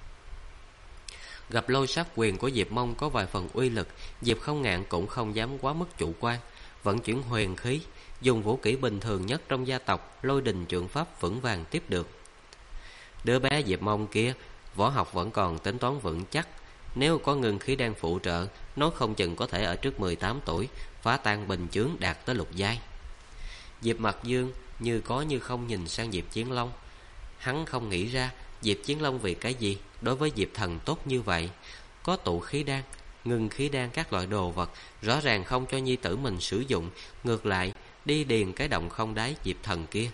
Gặp lôi sát quyền của Diệp Mông có vài phần uy lực, Diệp Không Ngạn cũng không dám quá mức chủ quan, vận chuyển huyền khí, dùng vũ kỹ bình thường nhất trong gia tộc Lôi Đình Trượng Pháp vững vàng tiếp được. Đứa bé Diệp Mông kia võ học vẫn còn tính toán vững chắc, nếu có ngưng khí đan phụ trợ, nó không chừng có thể ở trước 18 tuổi phá tan bình chướng đạt tới lục giai. Diệp Mặc Dương như có như không nhìn sang Diệp Chiến Long. Hắn không nghĩ ra Diệp Chiến Long vì cái gì đối với Diệp Thần tốt như vậy. Có tụ khí đan, ngưng khí đan các loại đồ vật, rõ ràng không cho nhi tử mình sử dụng, ngược lại đi điền cái động không đáy Diệp Thần kia.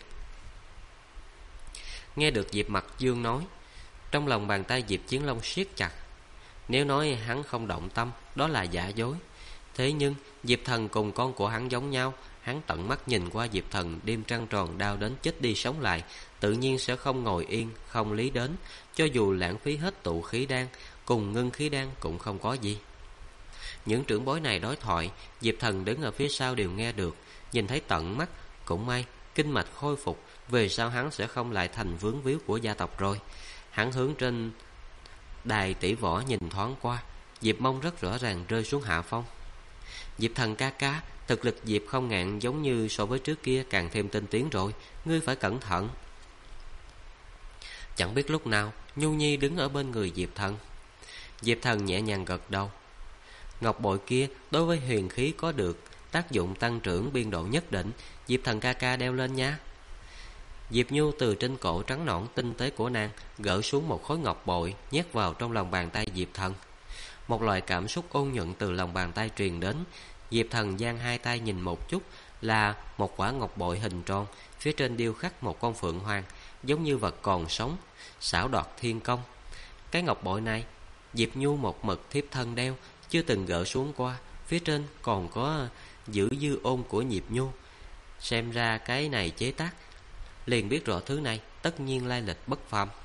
Nghe được Diệp Mặc Dương nói, trong lòng bàn tay Diệp Chiến Long siết chặt. Nếu nói hắn không động tâm, đó là giả dối. Thế nhưng Diệp Thần cùng con của hắn giống nhau. Hắn tận mắt nhìn qua Diệp Thần đêm trăng tròn đau đến chết đi sống lại, tự nhiên sẽ không ngồi yên, không lý đến. Cho dù lãng phí hết tụ khí đan cùng ngưng khí đan cũng không có gì. Những trưởng bối này đối thoại, Diệp Thần đứng ở phía sau đều nghe được, nhìn thấy tận mắt. Cũng may kinh mạch khôi phục, về sau hắn sẽ không lại thành vướng víu của gia tộc rồi. Hắn hướng trên đài tỷ võ nhìn thoáng qua, Diệp Mông rất rõ ràng rơi xuống hạ phong. Diệp Thần ca ca, thực lực Diệp Không Ngạn giống như so với trước kia càng thêm tinh tiến rồi, ngươi phải cẩn thận. Chẳng biết lúc nào Nhu Nhi đứng ở bên người Diệp Thần. Diệp Thần nhẹ nhàng gật đầu. Ngọc bội kia đối với huyền khí có được tác dụng tăng trưởng biên độ nhất định, Diệp Thần ca ca đeo lên nha. Diệp Nhu từ trên cổ trắng nõn tinh tế của nàng gỡ xuống một khối ngọc bội, nhét vào trong lòng bàn tay Diệp Thần. Một loại cảm xúc ôn nhuận từ lòng bàn tay truyền đến. Diệp Thần giang hai tay nhìn một chút, là một quả ngọc bội hình tròn, phía trên điêu khắc một con phượng hoàng, giống như vật còn sống, xảo đoạt thiên công. Cái ngọc bội này Diệp Nhu một mực thiếp thân đeo, chưa từng gỡ xuống qua, phía trên còn có giữ dư ôn của Diệp Nhu. Xem ra cái này chế tác, liền biết rõ thứ này tất nhiên lai lịch bất phàm.